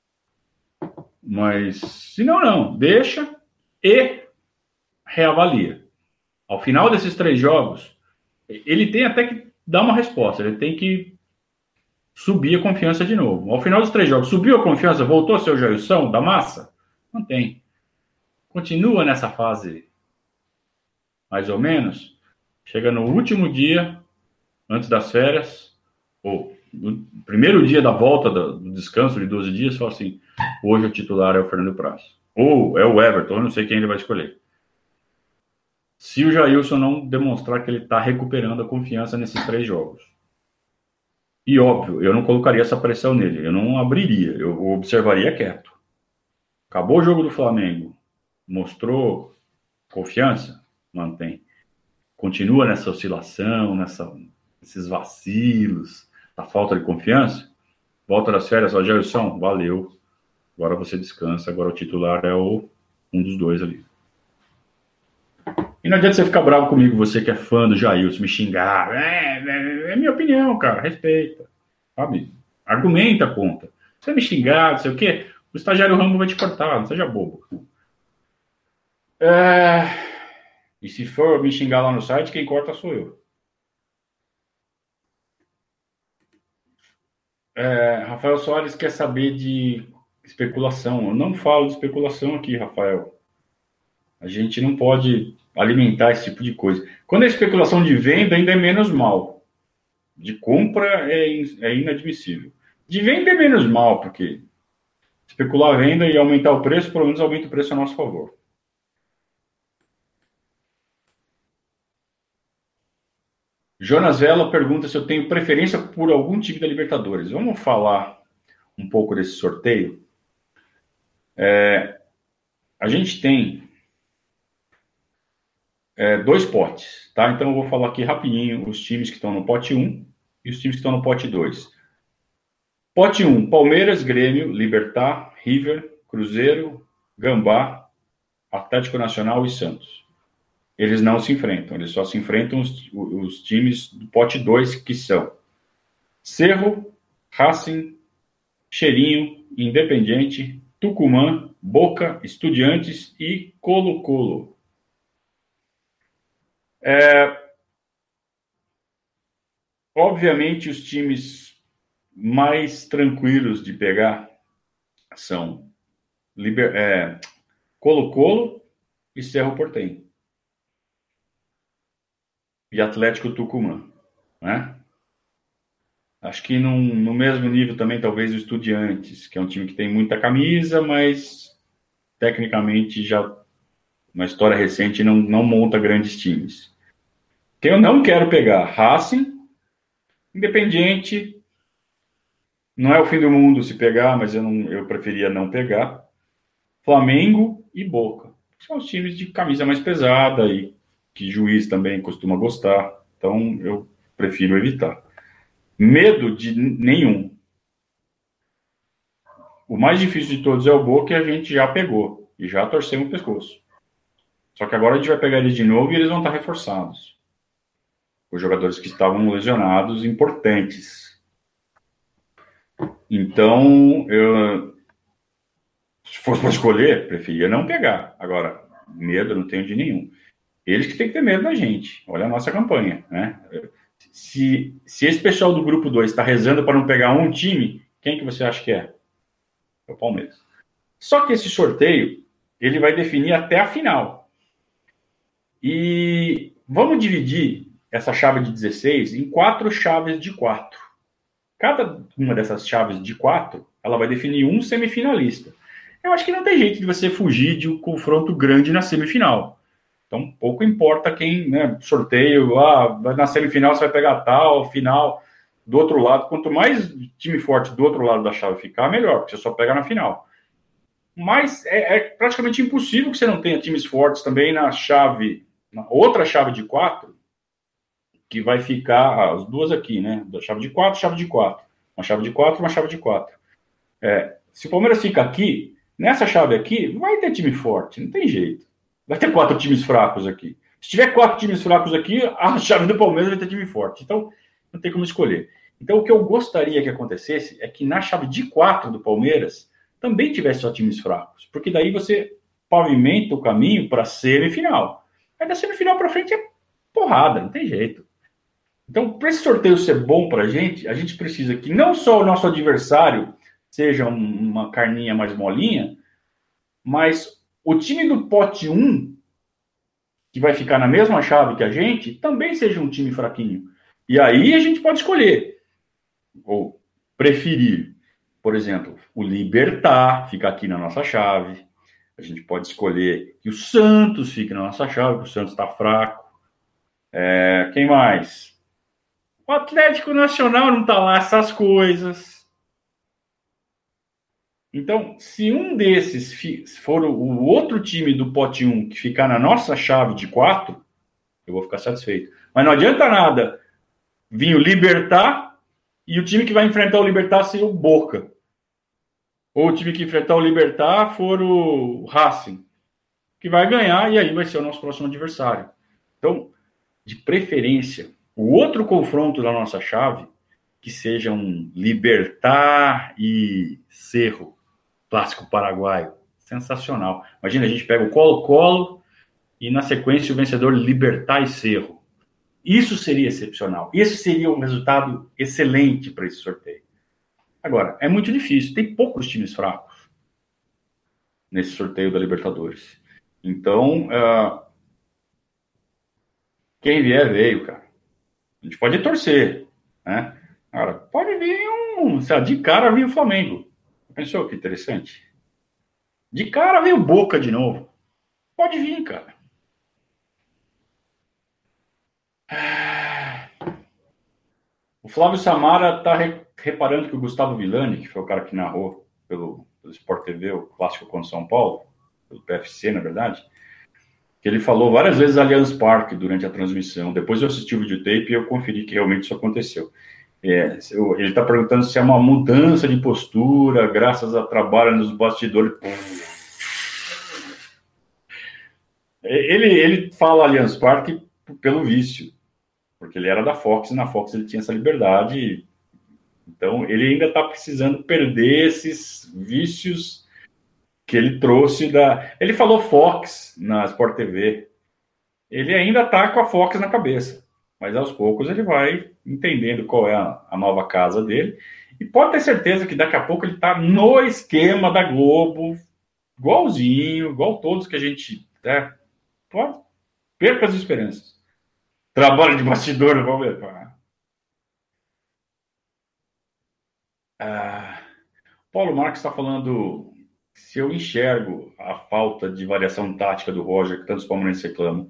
Mas, se não, não. Deixa e reavalia. Ao final desses 3 jogos, ele tem até que dar uma resposta. Ele tem que subir a confiança de novo. Ao final dos 3 jogos, subiu a confiança, voltou a ser o Jailson da massa? Não tem. Continua nessa fase, mais ou menos. Chega no último dia, antes das férias, ou no primeiro dia da volta do descanso de 12 dias, fala assim: hoje o titular é o Fernando Praz. Ou é o Everton, eu não sei quem ele vai escolher. Se o Jailson não demonstrar que ele está recuperando a confiança nesses 3 jogos. E óbvio, eu não colocaria essa pressão nele, eu não abriria, eu observaria quieto. Acabou o jogo do Flamengo, mostrou confiança, mantém. Continua nessa oscilação, nesses vacilos, a falta de confiança. Volta das férias, ó, Jailson, valeu. Agora você descansa, agora o titular é um dos dois ali. E não adianta você ficar bravo comigo, você que é fã do Jailson, me xingar. É minha opinião, cara, respeita. Sabe? Argumenta conta. Você me xingar, não sei o quê, o estagiário Rambo vai te cortar, não seja bobo. E se for me xingar lá no site, quem corta sou eu. Rafael Soares quer saber de especulação. Eu não falo de especulação aqui, Rafael. A gente não pode alimentar esse tipo de coisa. Quando é especulação de venda, ainda é menos mal. De compra é inadmissível. De venda é menos mal, porque especular a venda e aumentar o preço, pelo menos aumenta o preço a nosso favor. Jonas Vela pergunta se eu tenho preferência por algum time da Libertadores. Vamos falar um pouco desse sorteio. A gente tem 2 potes, tá? Então eu vou falar aqui rapidinho os times que estão no pote 1 e os times que estão no pote 2. Pote 1, Palmeiras, Grêmio, Libertad, River, Cruzeiro, Gambá, Atlético Nacional e Santos. Eles não se enfrentam, eles só se enfrentam os times do pote 2, que são Cerro, Racing, Cheirinho, Independiente, Tucumã, Boca, Estudiantes e Colo-Colo. Obviamente, os times mais tranquilos de pegar são Colo-Colo e Cerro Porteño. E Atlético Tucumã, né? Acho que no mesmo nível também, talvez o Estudiantes, que é um time que tem muita camisa, mas tecnicamente já uma história recente não monta grandes times. Quem eu não quero pegar, Racing, Independiente, não é o fim do mundo se pegar, mas eu preferia não pegar. Flamengo e Boca. São os times de camisa mais pesada e que juiz também costuma gostar. Então eu prefiro evitar. Medo de nenhum. O mais difícil de todos é o Boca e a gente já pegou. E já torcemos o pescoço. Só que agora a gente vai pegar eles de novo e eles vão estar reforçados. Os jogadores que estavam lesionados, importantes. Então, se fosse para escolher, preferia não pegar. Agora, medo eu não tenho de nenhum. Eles que têm que ter medo da gente. Olha a nossa campanha, né? Se esse pessoal do grupo 2 está rezando para não pegar um time, quem que você acha que é? É o Palmeiras. Só que esse sorteio, ele vai definir até a final. E vamos dividir essa chave de 16 em 4 chaves de 4. Cada uma dessas chaves de 4, ela vai definir um semifinalista. Eu acho que não tem jeito de você fugir de um confronto grande na semifinal. Então, pouco importa quem, né, sorteio, na semifinal você vai pegar tal, final, do outro lado. Quanto mais time forte do outro lado da chave ficar, melhor, porque você só pega na final. Mas é praticamente impossível que você não tenha times fortes também na outra chave de 4, que vai ficar as duas aqui, né? Da chave de 4, chave de 4. Uma chave de 4, uma chave de 4. Se o Palmeiras fica aqui, nessa chave aqui, vai ter time forte, não tem jeito. Vai ter 4 times fracos aqui. Se tiver 4 times fracos aqui, a chave do Palmeiras vai ter time forte. Então, não tem como escolher. Então, o que eu gostaria que acontecesse é que na chave de 4 do Palmeiras também tivesse só times fracos. Porque daí você pavimenta o caminho para a semifinal. Aí da semifinal para frente é porrada, não tem jeito. Então, para esse sorteio ser bom para a gente precisa que não só o nosso adversário seja uma carninha mais molinha, mas o time do pote 1, que vai ficar na mesma chave que a gente, também seja um time fraquinho. E aí a gente pode escolher, ou preferir, por exemplo, o Libertad fica aqui na nossa chave. A gente pode escolher que o Santos fique na nossa chave, porque o Santos está fraco. Quem mais? O Atlético Nacional não está lá, essas coisas. Então, se um desses for o outro time do pote 1 que ficar na nossa chave de 4, eu vou ficar satisfeito. Mas não adianta nada vir o Libertad e o time que vai enfrentar o Libertad ser o Boca. Ou o time que enfrentar o Libertad for o Racing, que vai ganhar e aí vai ser o nosso próximo adversário. Então, de preferência, o outro confronto da nossa chave, que seja um Libertad e Cerro, clássico paraguaio. Sensacional. Imagina, a gente pega o Colo-Colo e na sequência o vencedor Libertad e Cerro. Isso seria excepcional. Esse seria um resultado excelente para esse sorteio. Agora, é muito difícil. Tem poucos times fracos nesse sorteio da Libertadores. Então, quem vier, veio, cara. A gente pode torcer, né? Agora, pode vir de cara vir o Flamengo. Pensou que interessante? De cara veio o Boca de novo. Pode vir, cara. O Flávio Samara está reparando que o Gustavo Villani, que foi o cara que narrou pelo Sport TV, o clássico contra São Paulo, pelo PFC, na verdade, que ele falou várias vezes Allianz Parque durante a transmissão. Depois eu assisti o videotape e eu conferi que realmente isso aconteceu. Ele está perguntando se é uma mudança de postura, graças a trabalho nos bastidores. Ele fala Allianz Parque pelo vício, porque ele era da Fox, e na Fox ele tinha essa liberdade. Então, ele ainda está precisando perder esses vícios que ele trouxe da... Ele falou Fox na Sport TV. Ele ainda está com a Fox na cabeça. Mas, aos poucos, ele vai entendendo qual é a nova casa dele. E pode ter certeza que daqui a pouco ele está no esquema da Globo, igualzinho, igual todos que a gente... Pode, perca as esperanças. Trabalho de bastidor, vamos ver. Ah, Paulo Marques está falando se eu enxergo a falta de variação tática do Roger que tantos palmeirenses reclamam.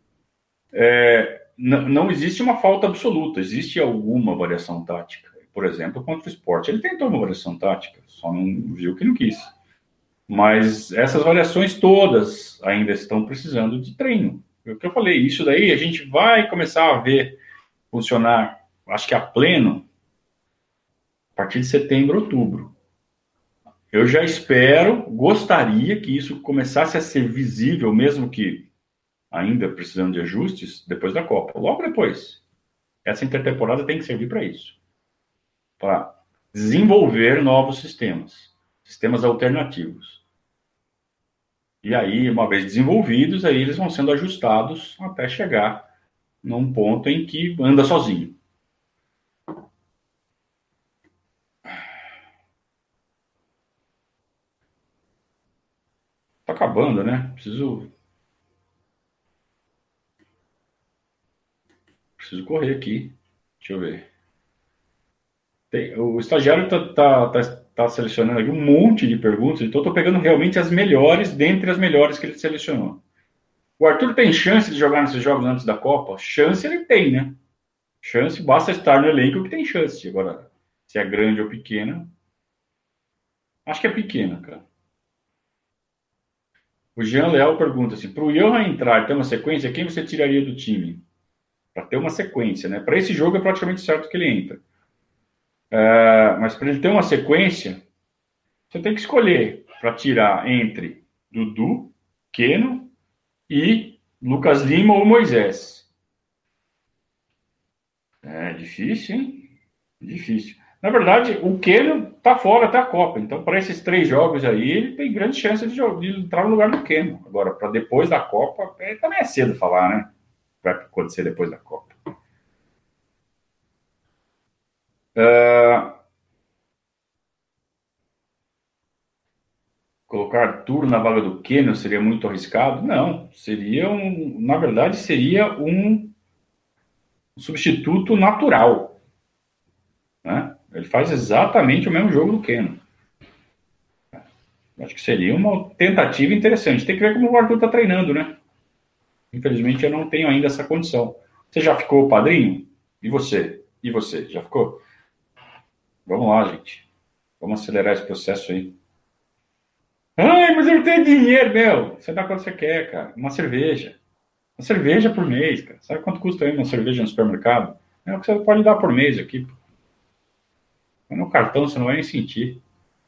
Não existe uma falta absoluta, existe alguma variação tática. Por exemplo, contra o Sport, ele tentou uma variação tática, só não viu que não quis. Mas essas variações todas ainda estão precisando de treino. É o que eu falei, isso daí a gente vai começar a ver funcionar, acho que a pleno, a partir de setembro, outubro. Eu já espero, gostaria que isso começasse a ser visível, mesmo que ainda precisando de ajustes, depois da Copa. Logo depois. Essa intertemporada tem que servir para isso. Para desenvolver novos sistemas. Sistemas alternativos. E aí, uma vez desenvolvidos, aí eles vão sendo ajustados até chegar num ponto em que anda sozinho. Tá acabando, né? Preciso correr aqui. Deixa eu ver. O estagiário tá selecionando aqui um monte de perguntas, então eu tô pegando realmente as melhores dentre as melhores que ele selecionou. O Arthur tem chance de jogar nesses jogos antes da Copa? Chance ele tem, né? Chance, basta estar no elenco que tem chance. Agora, se é grande ou pequena, acho que é pequena, cara. O Jean Leal pergunta assim: para o Johan entrar e ter uma sequência, quem você tiraria do time? Para ter uma sequência, né? Para esse jogo é praticamente certo que ele entra. Mas para ele ter uma sequência, você tem que escolher para tirar entre Dudu, Keno e Lucas Lima ou Moisés. É difícil, hein? Difícil. Na verdade, o Keno tá fora até a Copa. Então, para esses 3 jogos aí, ele tem grande chance de entrar no lugar do Keno. Agora, para depois da Copa, também é cedo falar, né? Vai acontecer depois da Copa. Colocar Arthur na vaga do Keno seria muito arriscado? Não. Na verdade, seria um substituto natural. Né? Ele faz exatamente o mesmo jogo do Keno. Acho que seria uma tentativa interessante. Tem que ver como o Arthur está treinando, né? Infelizmente, eu não tenho ainda essa condição. Você já ficou padrinho? E você? E você? Já ficou? Vamos lá, gente. Vamos acelerar esse processo aí. Ai, mas eu não tenho dinheiro, meu. Você dá quanto você quer, cara. Uma cerveja. Uma cerveja por mês, cara. Sabe quanto custa aí uma cerveja no supermercado? É o que você pode dar por mês aqui. No cartão você não vai nem sentir.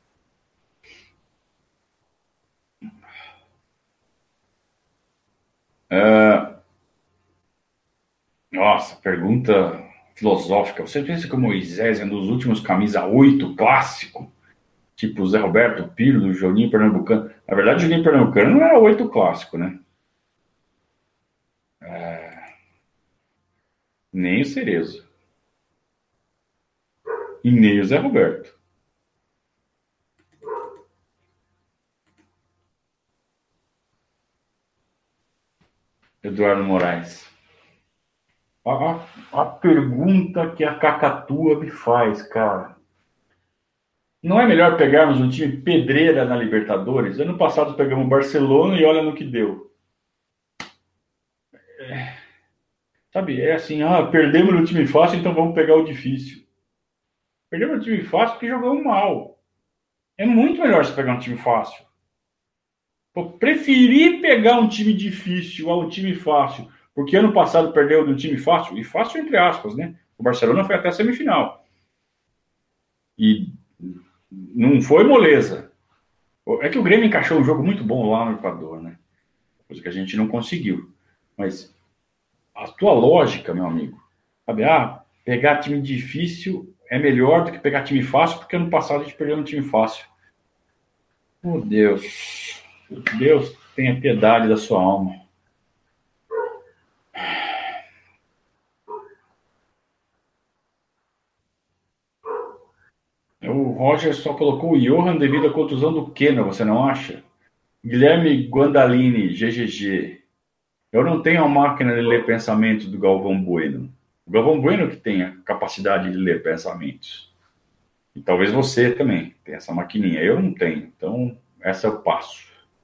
Nossa, pergunta filosófica. Você pensa que o Moisés é um dos últimos camisa 8 clássico? Tipo o Zé Roberto, o Piro, do Juninho Pernambucano. Na verdade, o Juninho Pernambucano não era 8 clássico, né? Nem o Cerezo. E nem o Zé Roberto. Eduardo Moraes. A pergunta que a Cacatua me faz, cara. Não é melhor pegarmos um time pedreira na Libertadores? Ano passado pegamos o Barcelona e olha no que deu. Sabe, é assim, perdemos no time fácil, então vamos pegar o difícil. Perdemos no time fácil porque jogamos mal. É muito melhor você pegar um time fácil. Pô, preferi pegar um time difícil a um time fácil, porque ano passado perdeu de um time fácil, e fácil entre aspas, né? O Barcelona foi até a semifinal. E não foi moleza. É que o Grêmio encaixou um jogo muito bom lá no Equador, né? Coisa que a gente não conseguiu. Mas a tua lógica, meu amigo, sabe? Pegar time difícil é melhor do que pegar time fácil, porque ano passado a gente perdeu um time fácil. Oh, Deus. Deus tenha piedade da sua alma. O Roger só colocou o Johan devido à contusão do Keno, você não acha? Guilherme Guandalini, GGG. Eu não tenho a máquina de ler pensamentos do Galvão Bueno. O Galvão Bueno que tem a capacidade de ler pensamentos. E talvez você também tenha essa maquininha. Eu não tenho. Então, essa eu passo.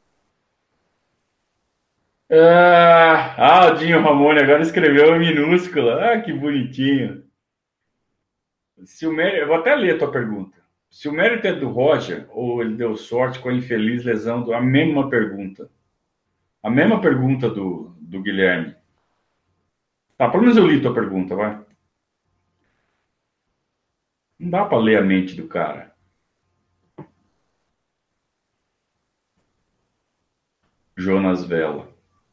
O Dinho Ramone agora escreveu em minúscula. Ah, que bonitinho. Se o mérito, eu vou até ler a tua pergunta. Se o mérito é do Roger ou ele deu sorte com a infeliz lesão a mesma pergunta. A mesma pergunta do Guilherme. Tá, pelo menos eu li tua pergunta, vai. Não dá para ler a mente do cara. Jonas Vela.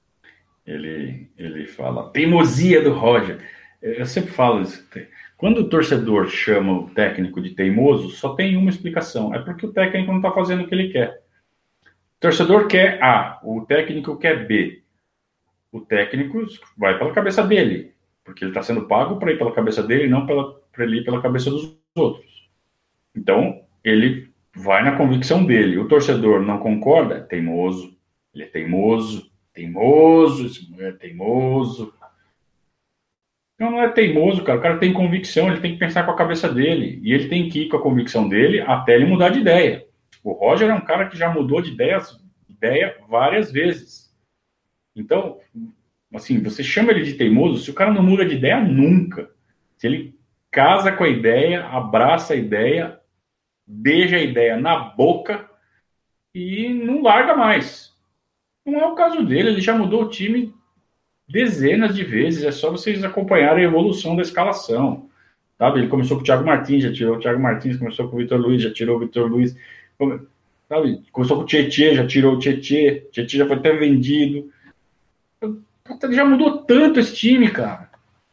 Ele fala, teimosia do Roger. Eu sempre falo isso. Quando o torcedor chama o técnico de teimoso, só tem uma explicação. É porque o técnico não está fazendo o que ele quer. O torcedor quer A, o técnico quer B. O técnico vai pela cabeça dele, porque ele está sendo pago para ir pela cabeça dele, não para ele ir pela cabeça dos outros. Então, ele vai na convicção dele. O torcedor não concorda, é teimoso. Ele é teimoso, é teimoso. Não, não é teimoso, cara. O cara tem convicção, ele tem que pensar com a cabeça dele. E ele tem que ir com a convicção dele até ele mudar de ideia. O Roger é um cara que já mudou de ideia várias vezes. Então, assim, você chama ele de teimoso se o cara não muda de ideia nunca. Se ele casa com a ideia, abraça a ideia, beija a ideia na boca e não larga mais. Não é o caso dele, ele já mudou o time dezenas de vezes, é só vocês acompanharem a evolução da escalação. Sabe? Ele começou com o Thiago Martins, já tirou o Thiago Martins, começou com o Vitor Luiz, já tirou o Vitor Luiz. Sabe? Começou com o Tietê, já tirou o Tietê. O Tietê já foi até vendido. Ele já mudou tanto esse time, cara.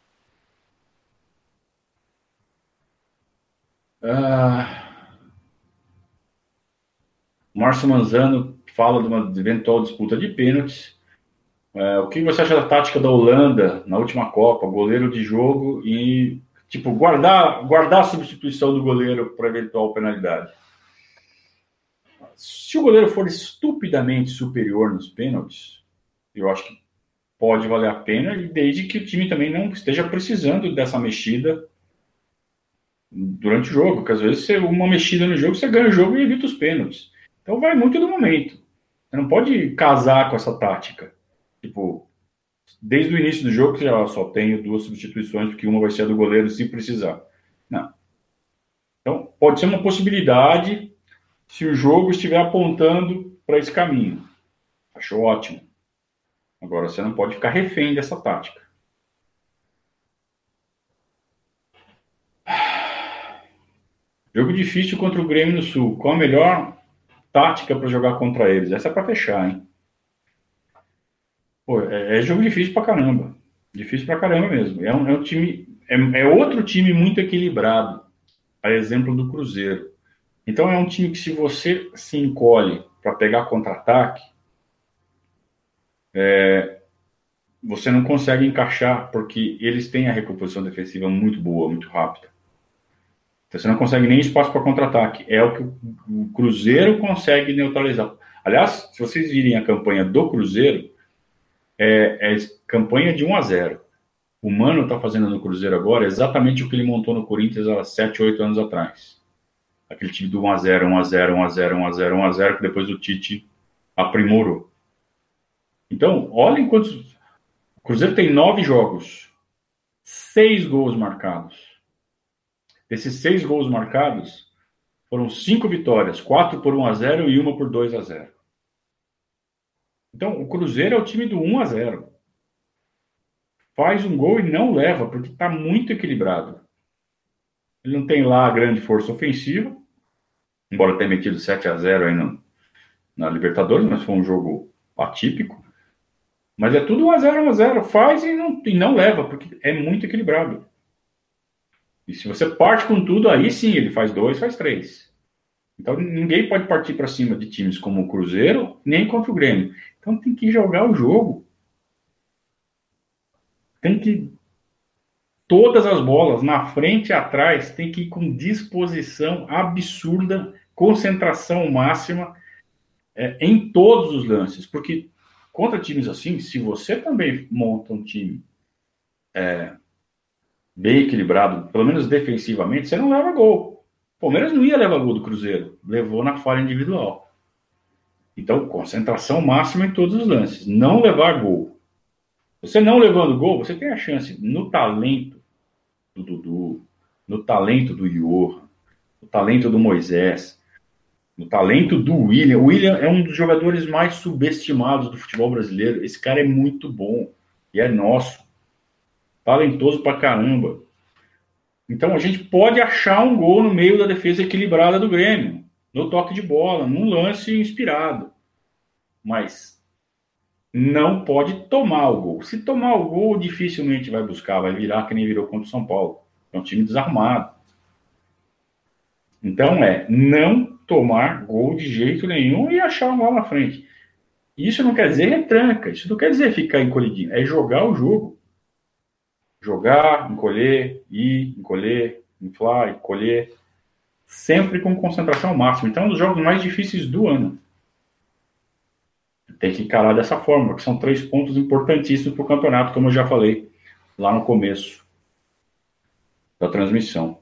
Márcio Manzano fala de uma eventual disputa de pênaltis. O que você acha da tática da Holanda na última Copa? Goleiro de jogo e, tipo, guardar a substituição do goleiro para eventual penalidade. Se o goleiro for estupidamente superior nos pênaltis, eu acho que pode valer a pena, desde que o time também não esteja precisando dessa mexida durante o jogo, porque às vezes uma mexida no jogo, você ganha o jogo e evita os pênaltis. Então vai muito do momento. Você não pode casar com essa tática. Tipo, desde o início do jogo, que já só tenho duas substituições, porque uma vai ser a do goleiro se precisar. Não. Então, pode ser uma possibilidade se o jogo estiver apontando para esse caminho. Acho ótimo. Agora, você não pode ficar refém dessa tática. Jogo difícil contra o Grêmio no Sul. Qual a melhor tática para jogar contra eles? Essa é para fechar, hein? Pô, é jogo difícil pra caramba. Difícil pra caramba mesmo. É um time. É outro time muito equilibrado. A exemplo do Cruzeiro. Então é um time que, se você se encolhe para pegar contra-ataque, você não consegue encaixar, porque eles têm a recomposição defensiva muito boa, muito rápida. Então você não consegue nem espaço para contra-ataque. É o que o Cruzeiro consegue neutralizar. Aliás, se vocês virem a campanha do Cruzeiro, é campanha de 1-0. O Mano está fazendo no Cruzeiro agora exatamente o que ele montou no Corinthians há 7, 8 anos atrás. Aquele time do 1-0, 1-0, 1-0, 1-0, 1-0, que depois o Tite aprimorou. Então, olhem quantos. O Cruzeiro tem 9 jogos, 6 gols marcados. Desses 6 gols marcados, foram 5 vitórias, 4 por 1-0 e uma por 2-0. Então, o Cruzeiro é o time do 1-0. Faz um gol e não leva, porque está muito equilibrado. Ele não tem lá a grande força ofensiva, embora tenha metido 7-0 aí na Libertadores, mas foi um jogo atípico. Mas é tudo 1-0, 1-0. Faz e não leva, porque é muito equilibrado. E se você parte com tudo, aí sim, ele faz 2, faz 3. Então ninguém pode partir para cima de times como o Cruzeiro, nem contra o Grêmio. Então tem que jogar o jogo. Tem que. Todas as bolas, na frente e atrás, tem que ir com disposição absurda, concentração máxima em todos os lances. Porque contra times assim, se você também monta um time bem equilibrado, pelo menos defensivamente, você não leva gol. O Palmeiras não ia levar gol do Cruzeiro, levou na falha individual. Então, concentração máxima em todos os lances. Não levar gol. Você não levando gol, você tem a chance no talento do Dudu, no talento do Johan, no talento do Moisés, no talento do William. O William é um dos jogadores mais subestimados do futebol brasileiro. Esse cara é muito bom e é nosso. Talentoso pra caramba. Então a gente pode achar um gol no meio da defesa equilibrada do Grêmio, no toque de bola, num lance inspirado. Mas não pode tomar o gol. Se tomar o gol, dificilmente vai buscar, vai virar que nem virou contra o São Paulo. É um time desarmado. Então não tomar gol de jeito nenhum e achar um gol na frente. Isso não quer dizer retranca, isso não quer dizer ficar encolhidinho, é jogar o jogo. Jogar, encolher, encolher, inflar, encolher, sempre com concentração máxima. Então, é um dos jogos mais difíceis do ano. Tem que encarar dessa forma, porque são 3 pontos importantíssimos para o campeonato, como eu já falei lá no começo da transmissão.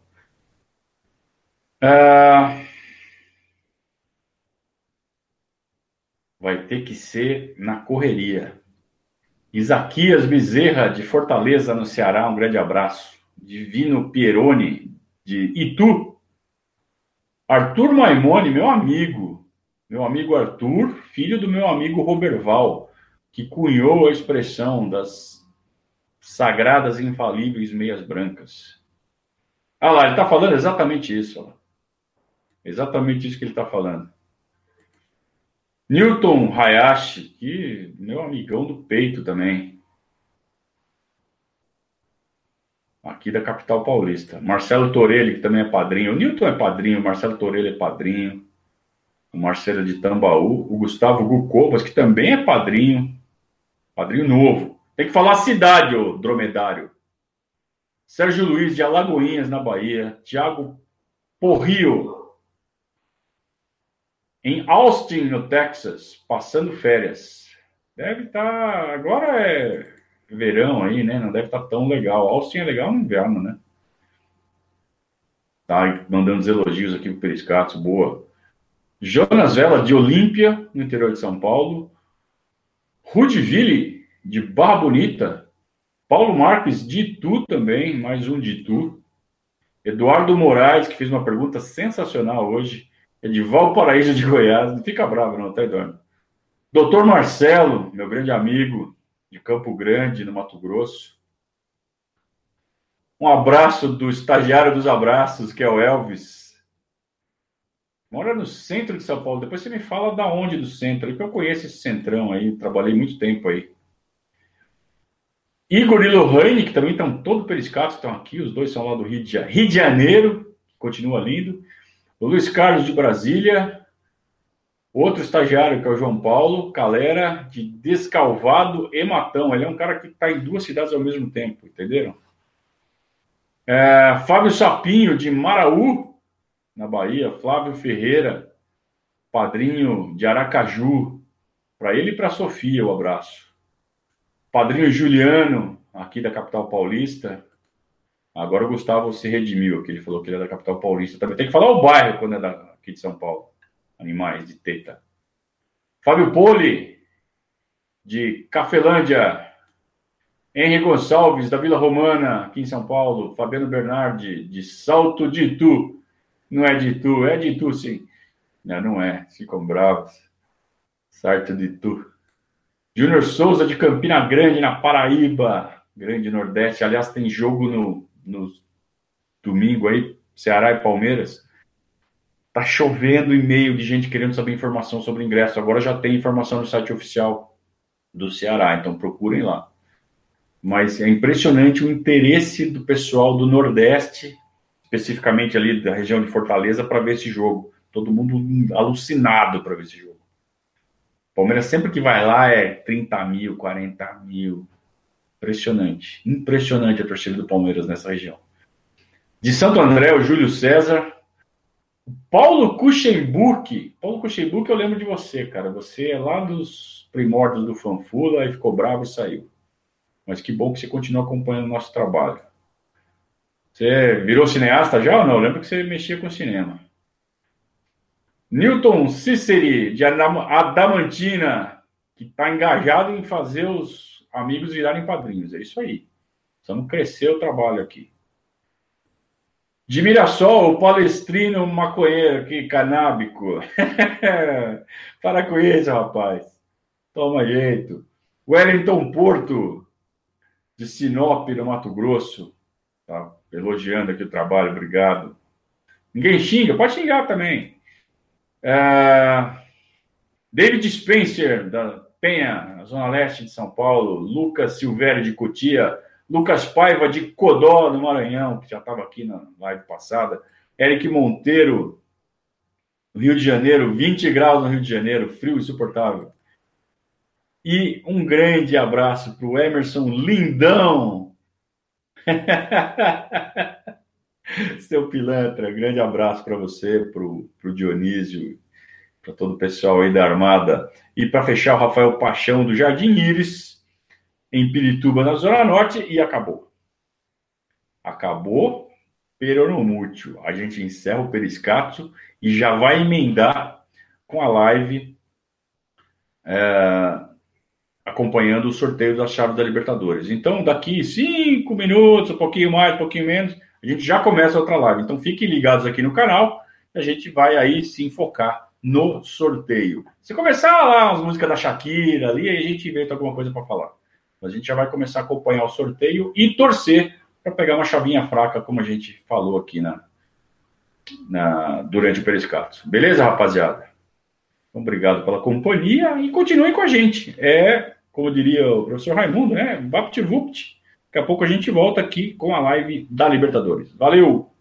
Vai ter que ser na correria. Isaquias Bezerra, de Fortaleza, no Ceará, um grande abraço. Divino Pieroni, de Itu. Arthur Maimone, meu amigo Arthur, filho do meu amigo Roberval, que cunhou a expressão das sagradas e infalíveis meias brancas. Ah lá, ele está falando exatamente isso. Ó. Exatamente isso que ele está falando. Newton Hayashi, que meu amigão do peito também. Aqui da capital paulista. Marcelo Torelli, que também é padrinho. O Newton é padrinho, o Marcelo Torelli é padrinho. O Marcelo de Tambaú. O Gustavo Gucovas, que também é padrinho. Padrinho novo. Tem que falar a cidade, ô dromedário. Sérgio Luiz, de Alagoinhas, na Bahia. Tiago Porrio, em Austin, no Texas, passando férias. Deve estar... Agora é verão aí, né? Não deve estar tão legal. Austin é legal no inverno, né? Tá mandando os elogios aqui pro Periscatos, boa. Jonas Vela, de Olímpia, no interior de São Paulo. Rudiville, de Barra Bonita. Paulo Marques, de Itu também, mais um de Itu. Eduardo Moraes, que fez uma pergunta sensacional hoje. É de Valparaíso de Goiás. Não fica bravo não, tá, Eduardo? Doutor Marcelo, meu grande amigo, de Campo Grande, no Mato Grosso. Um abraço do estagiário dos abraços, que é o Elvis. Mora no centro de São Paulo. Depois você me fala da onde do centro, que eu conheço esse centrão aí, trabalhei muito tempo aí. Igor e Lohane, que também estão todo periscatos, estão aqui, os dois são lá do Rio de Janeiro, continua lindo. O Luiz Carlos de Brasília, outro estagiário que é o João Paulo Calera, de Descalvado e Matão. Ele é um cara que está em 2 cidades ao mesmo tempo, entenderam? Fábio Sapinho, de Maraú, na Bahia. Flávio Ferreira, padrinho de Aracaju. Para ele e para a Sofia, o abraço. Padrinho Juliano, aqui da capital paulista. Agora o Gustavo se redimiu, que ele falou que ele é da capital paulista. Também tem que falar o bairro quando é daqui de São Paulo. Animais de teta. Fábio Poli, de Cafelândia. Henri Gonçalves, da Vila Romana, aqui em São Paulo. Fabiano Bernardi, de Salto de Itu. Não é de Itu, é de Itu, sim. Não é, ficam bravos. Salto de Itu. Júnior Souza, de Campina Grande, na Paraíba. Grande Nordeste. Aliás, tem jogo no domingo aí, Ceará e Palmeiras. Tá chovendo e-mail de gente querendo saber informação sobre ingresso. Agora já tem informação no site oficial do Ceará, então procurem lá. Mas é impressionante o interesse do pessoal do Nordeste, especificamente ali da região de Fortaleza, para ver esse jogo. Todo mundo alucinado para ver esse jogo. Palmeiras sempre que vai lá é 30 mil, 40 mil. Impressionante. Impressionante a torcida do Palmeiras nessa região. De Santo André, o Júlio César. Paulo Kuchenburg. Paulo Kuchenburg, eu lembro de você, cara. Você é lá dos primórdios do Fanfula e ficou bravo e saiu. Mas que bom que você continua acompanhando o nosso trabalho. Você virou cineasta já ou não? Eu lembro que você mexia com cinema. Newton Ciceri, de Adamantina, que está engajado em fazer os amigos virarem padrinhos. É isso aí. Precisamos crescer o trabalho aqui. De Mirassol, o palestrino maconheiro aqui, canábico. Para com isso, rapaz. Toma jeito. Wellington Porto, de Sinop, no Mato Grosso. Tá elogiando aqui o trabalho, obrigado. Ninguém xinga, pode xingar também. David Spencer, da Penha, Zona Leste de São Paulo. Lucas Silvério, de Cotia. Lucas Paiva, de Codó, no Maranhão, que já estava aqui na live passada. Eric Monteiro, no Rio de Janeiro, 20 graus no Rio de Janeiro, frio insuportável. E um grande abraço para o Emerson Lindão. Seu pilantra, grande abraço para você, para o Dionísio, para todo o pessoal aí da Armada. E para fechar, o Rafael Paixão, do Jardim Íris, em Pirituba, na Zona Norte, e acabou. Acabou, peronomútil. A gente encerra o Periscatso e já vai emendar com a live acompanhando o sorteio das chaves da Libertadores. Então, daqui 5 minutos, um pouquinho mais, um pouquinho menos, a gente já começa outra live. Então, fiquem ligados aqui no canal, a gente vai aí se enfocar no sorteio. Se começar lá as músicas da Shakira ali, aí a gente inventa alguma coisa para falar. A gente já vai começar a acompanhar o sorteio e torcer para pegar uma chavinha fraca, como a gente falou aqui durante o Periscatso. Beleza, rapaziada? Obrigado pela companhia e continuem com a gente. Como diria o professor Raimundo, né? Vapt-vupt. Daqui a pouco a gente volta aqui com a live da Libertadores. Valeu!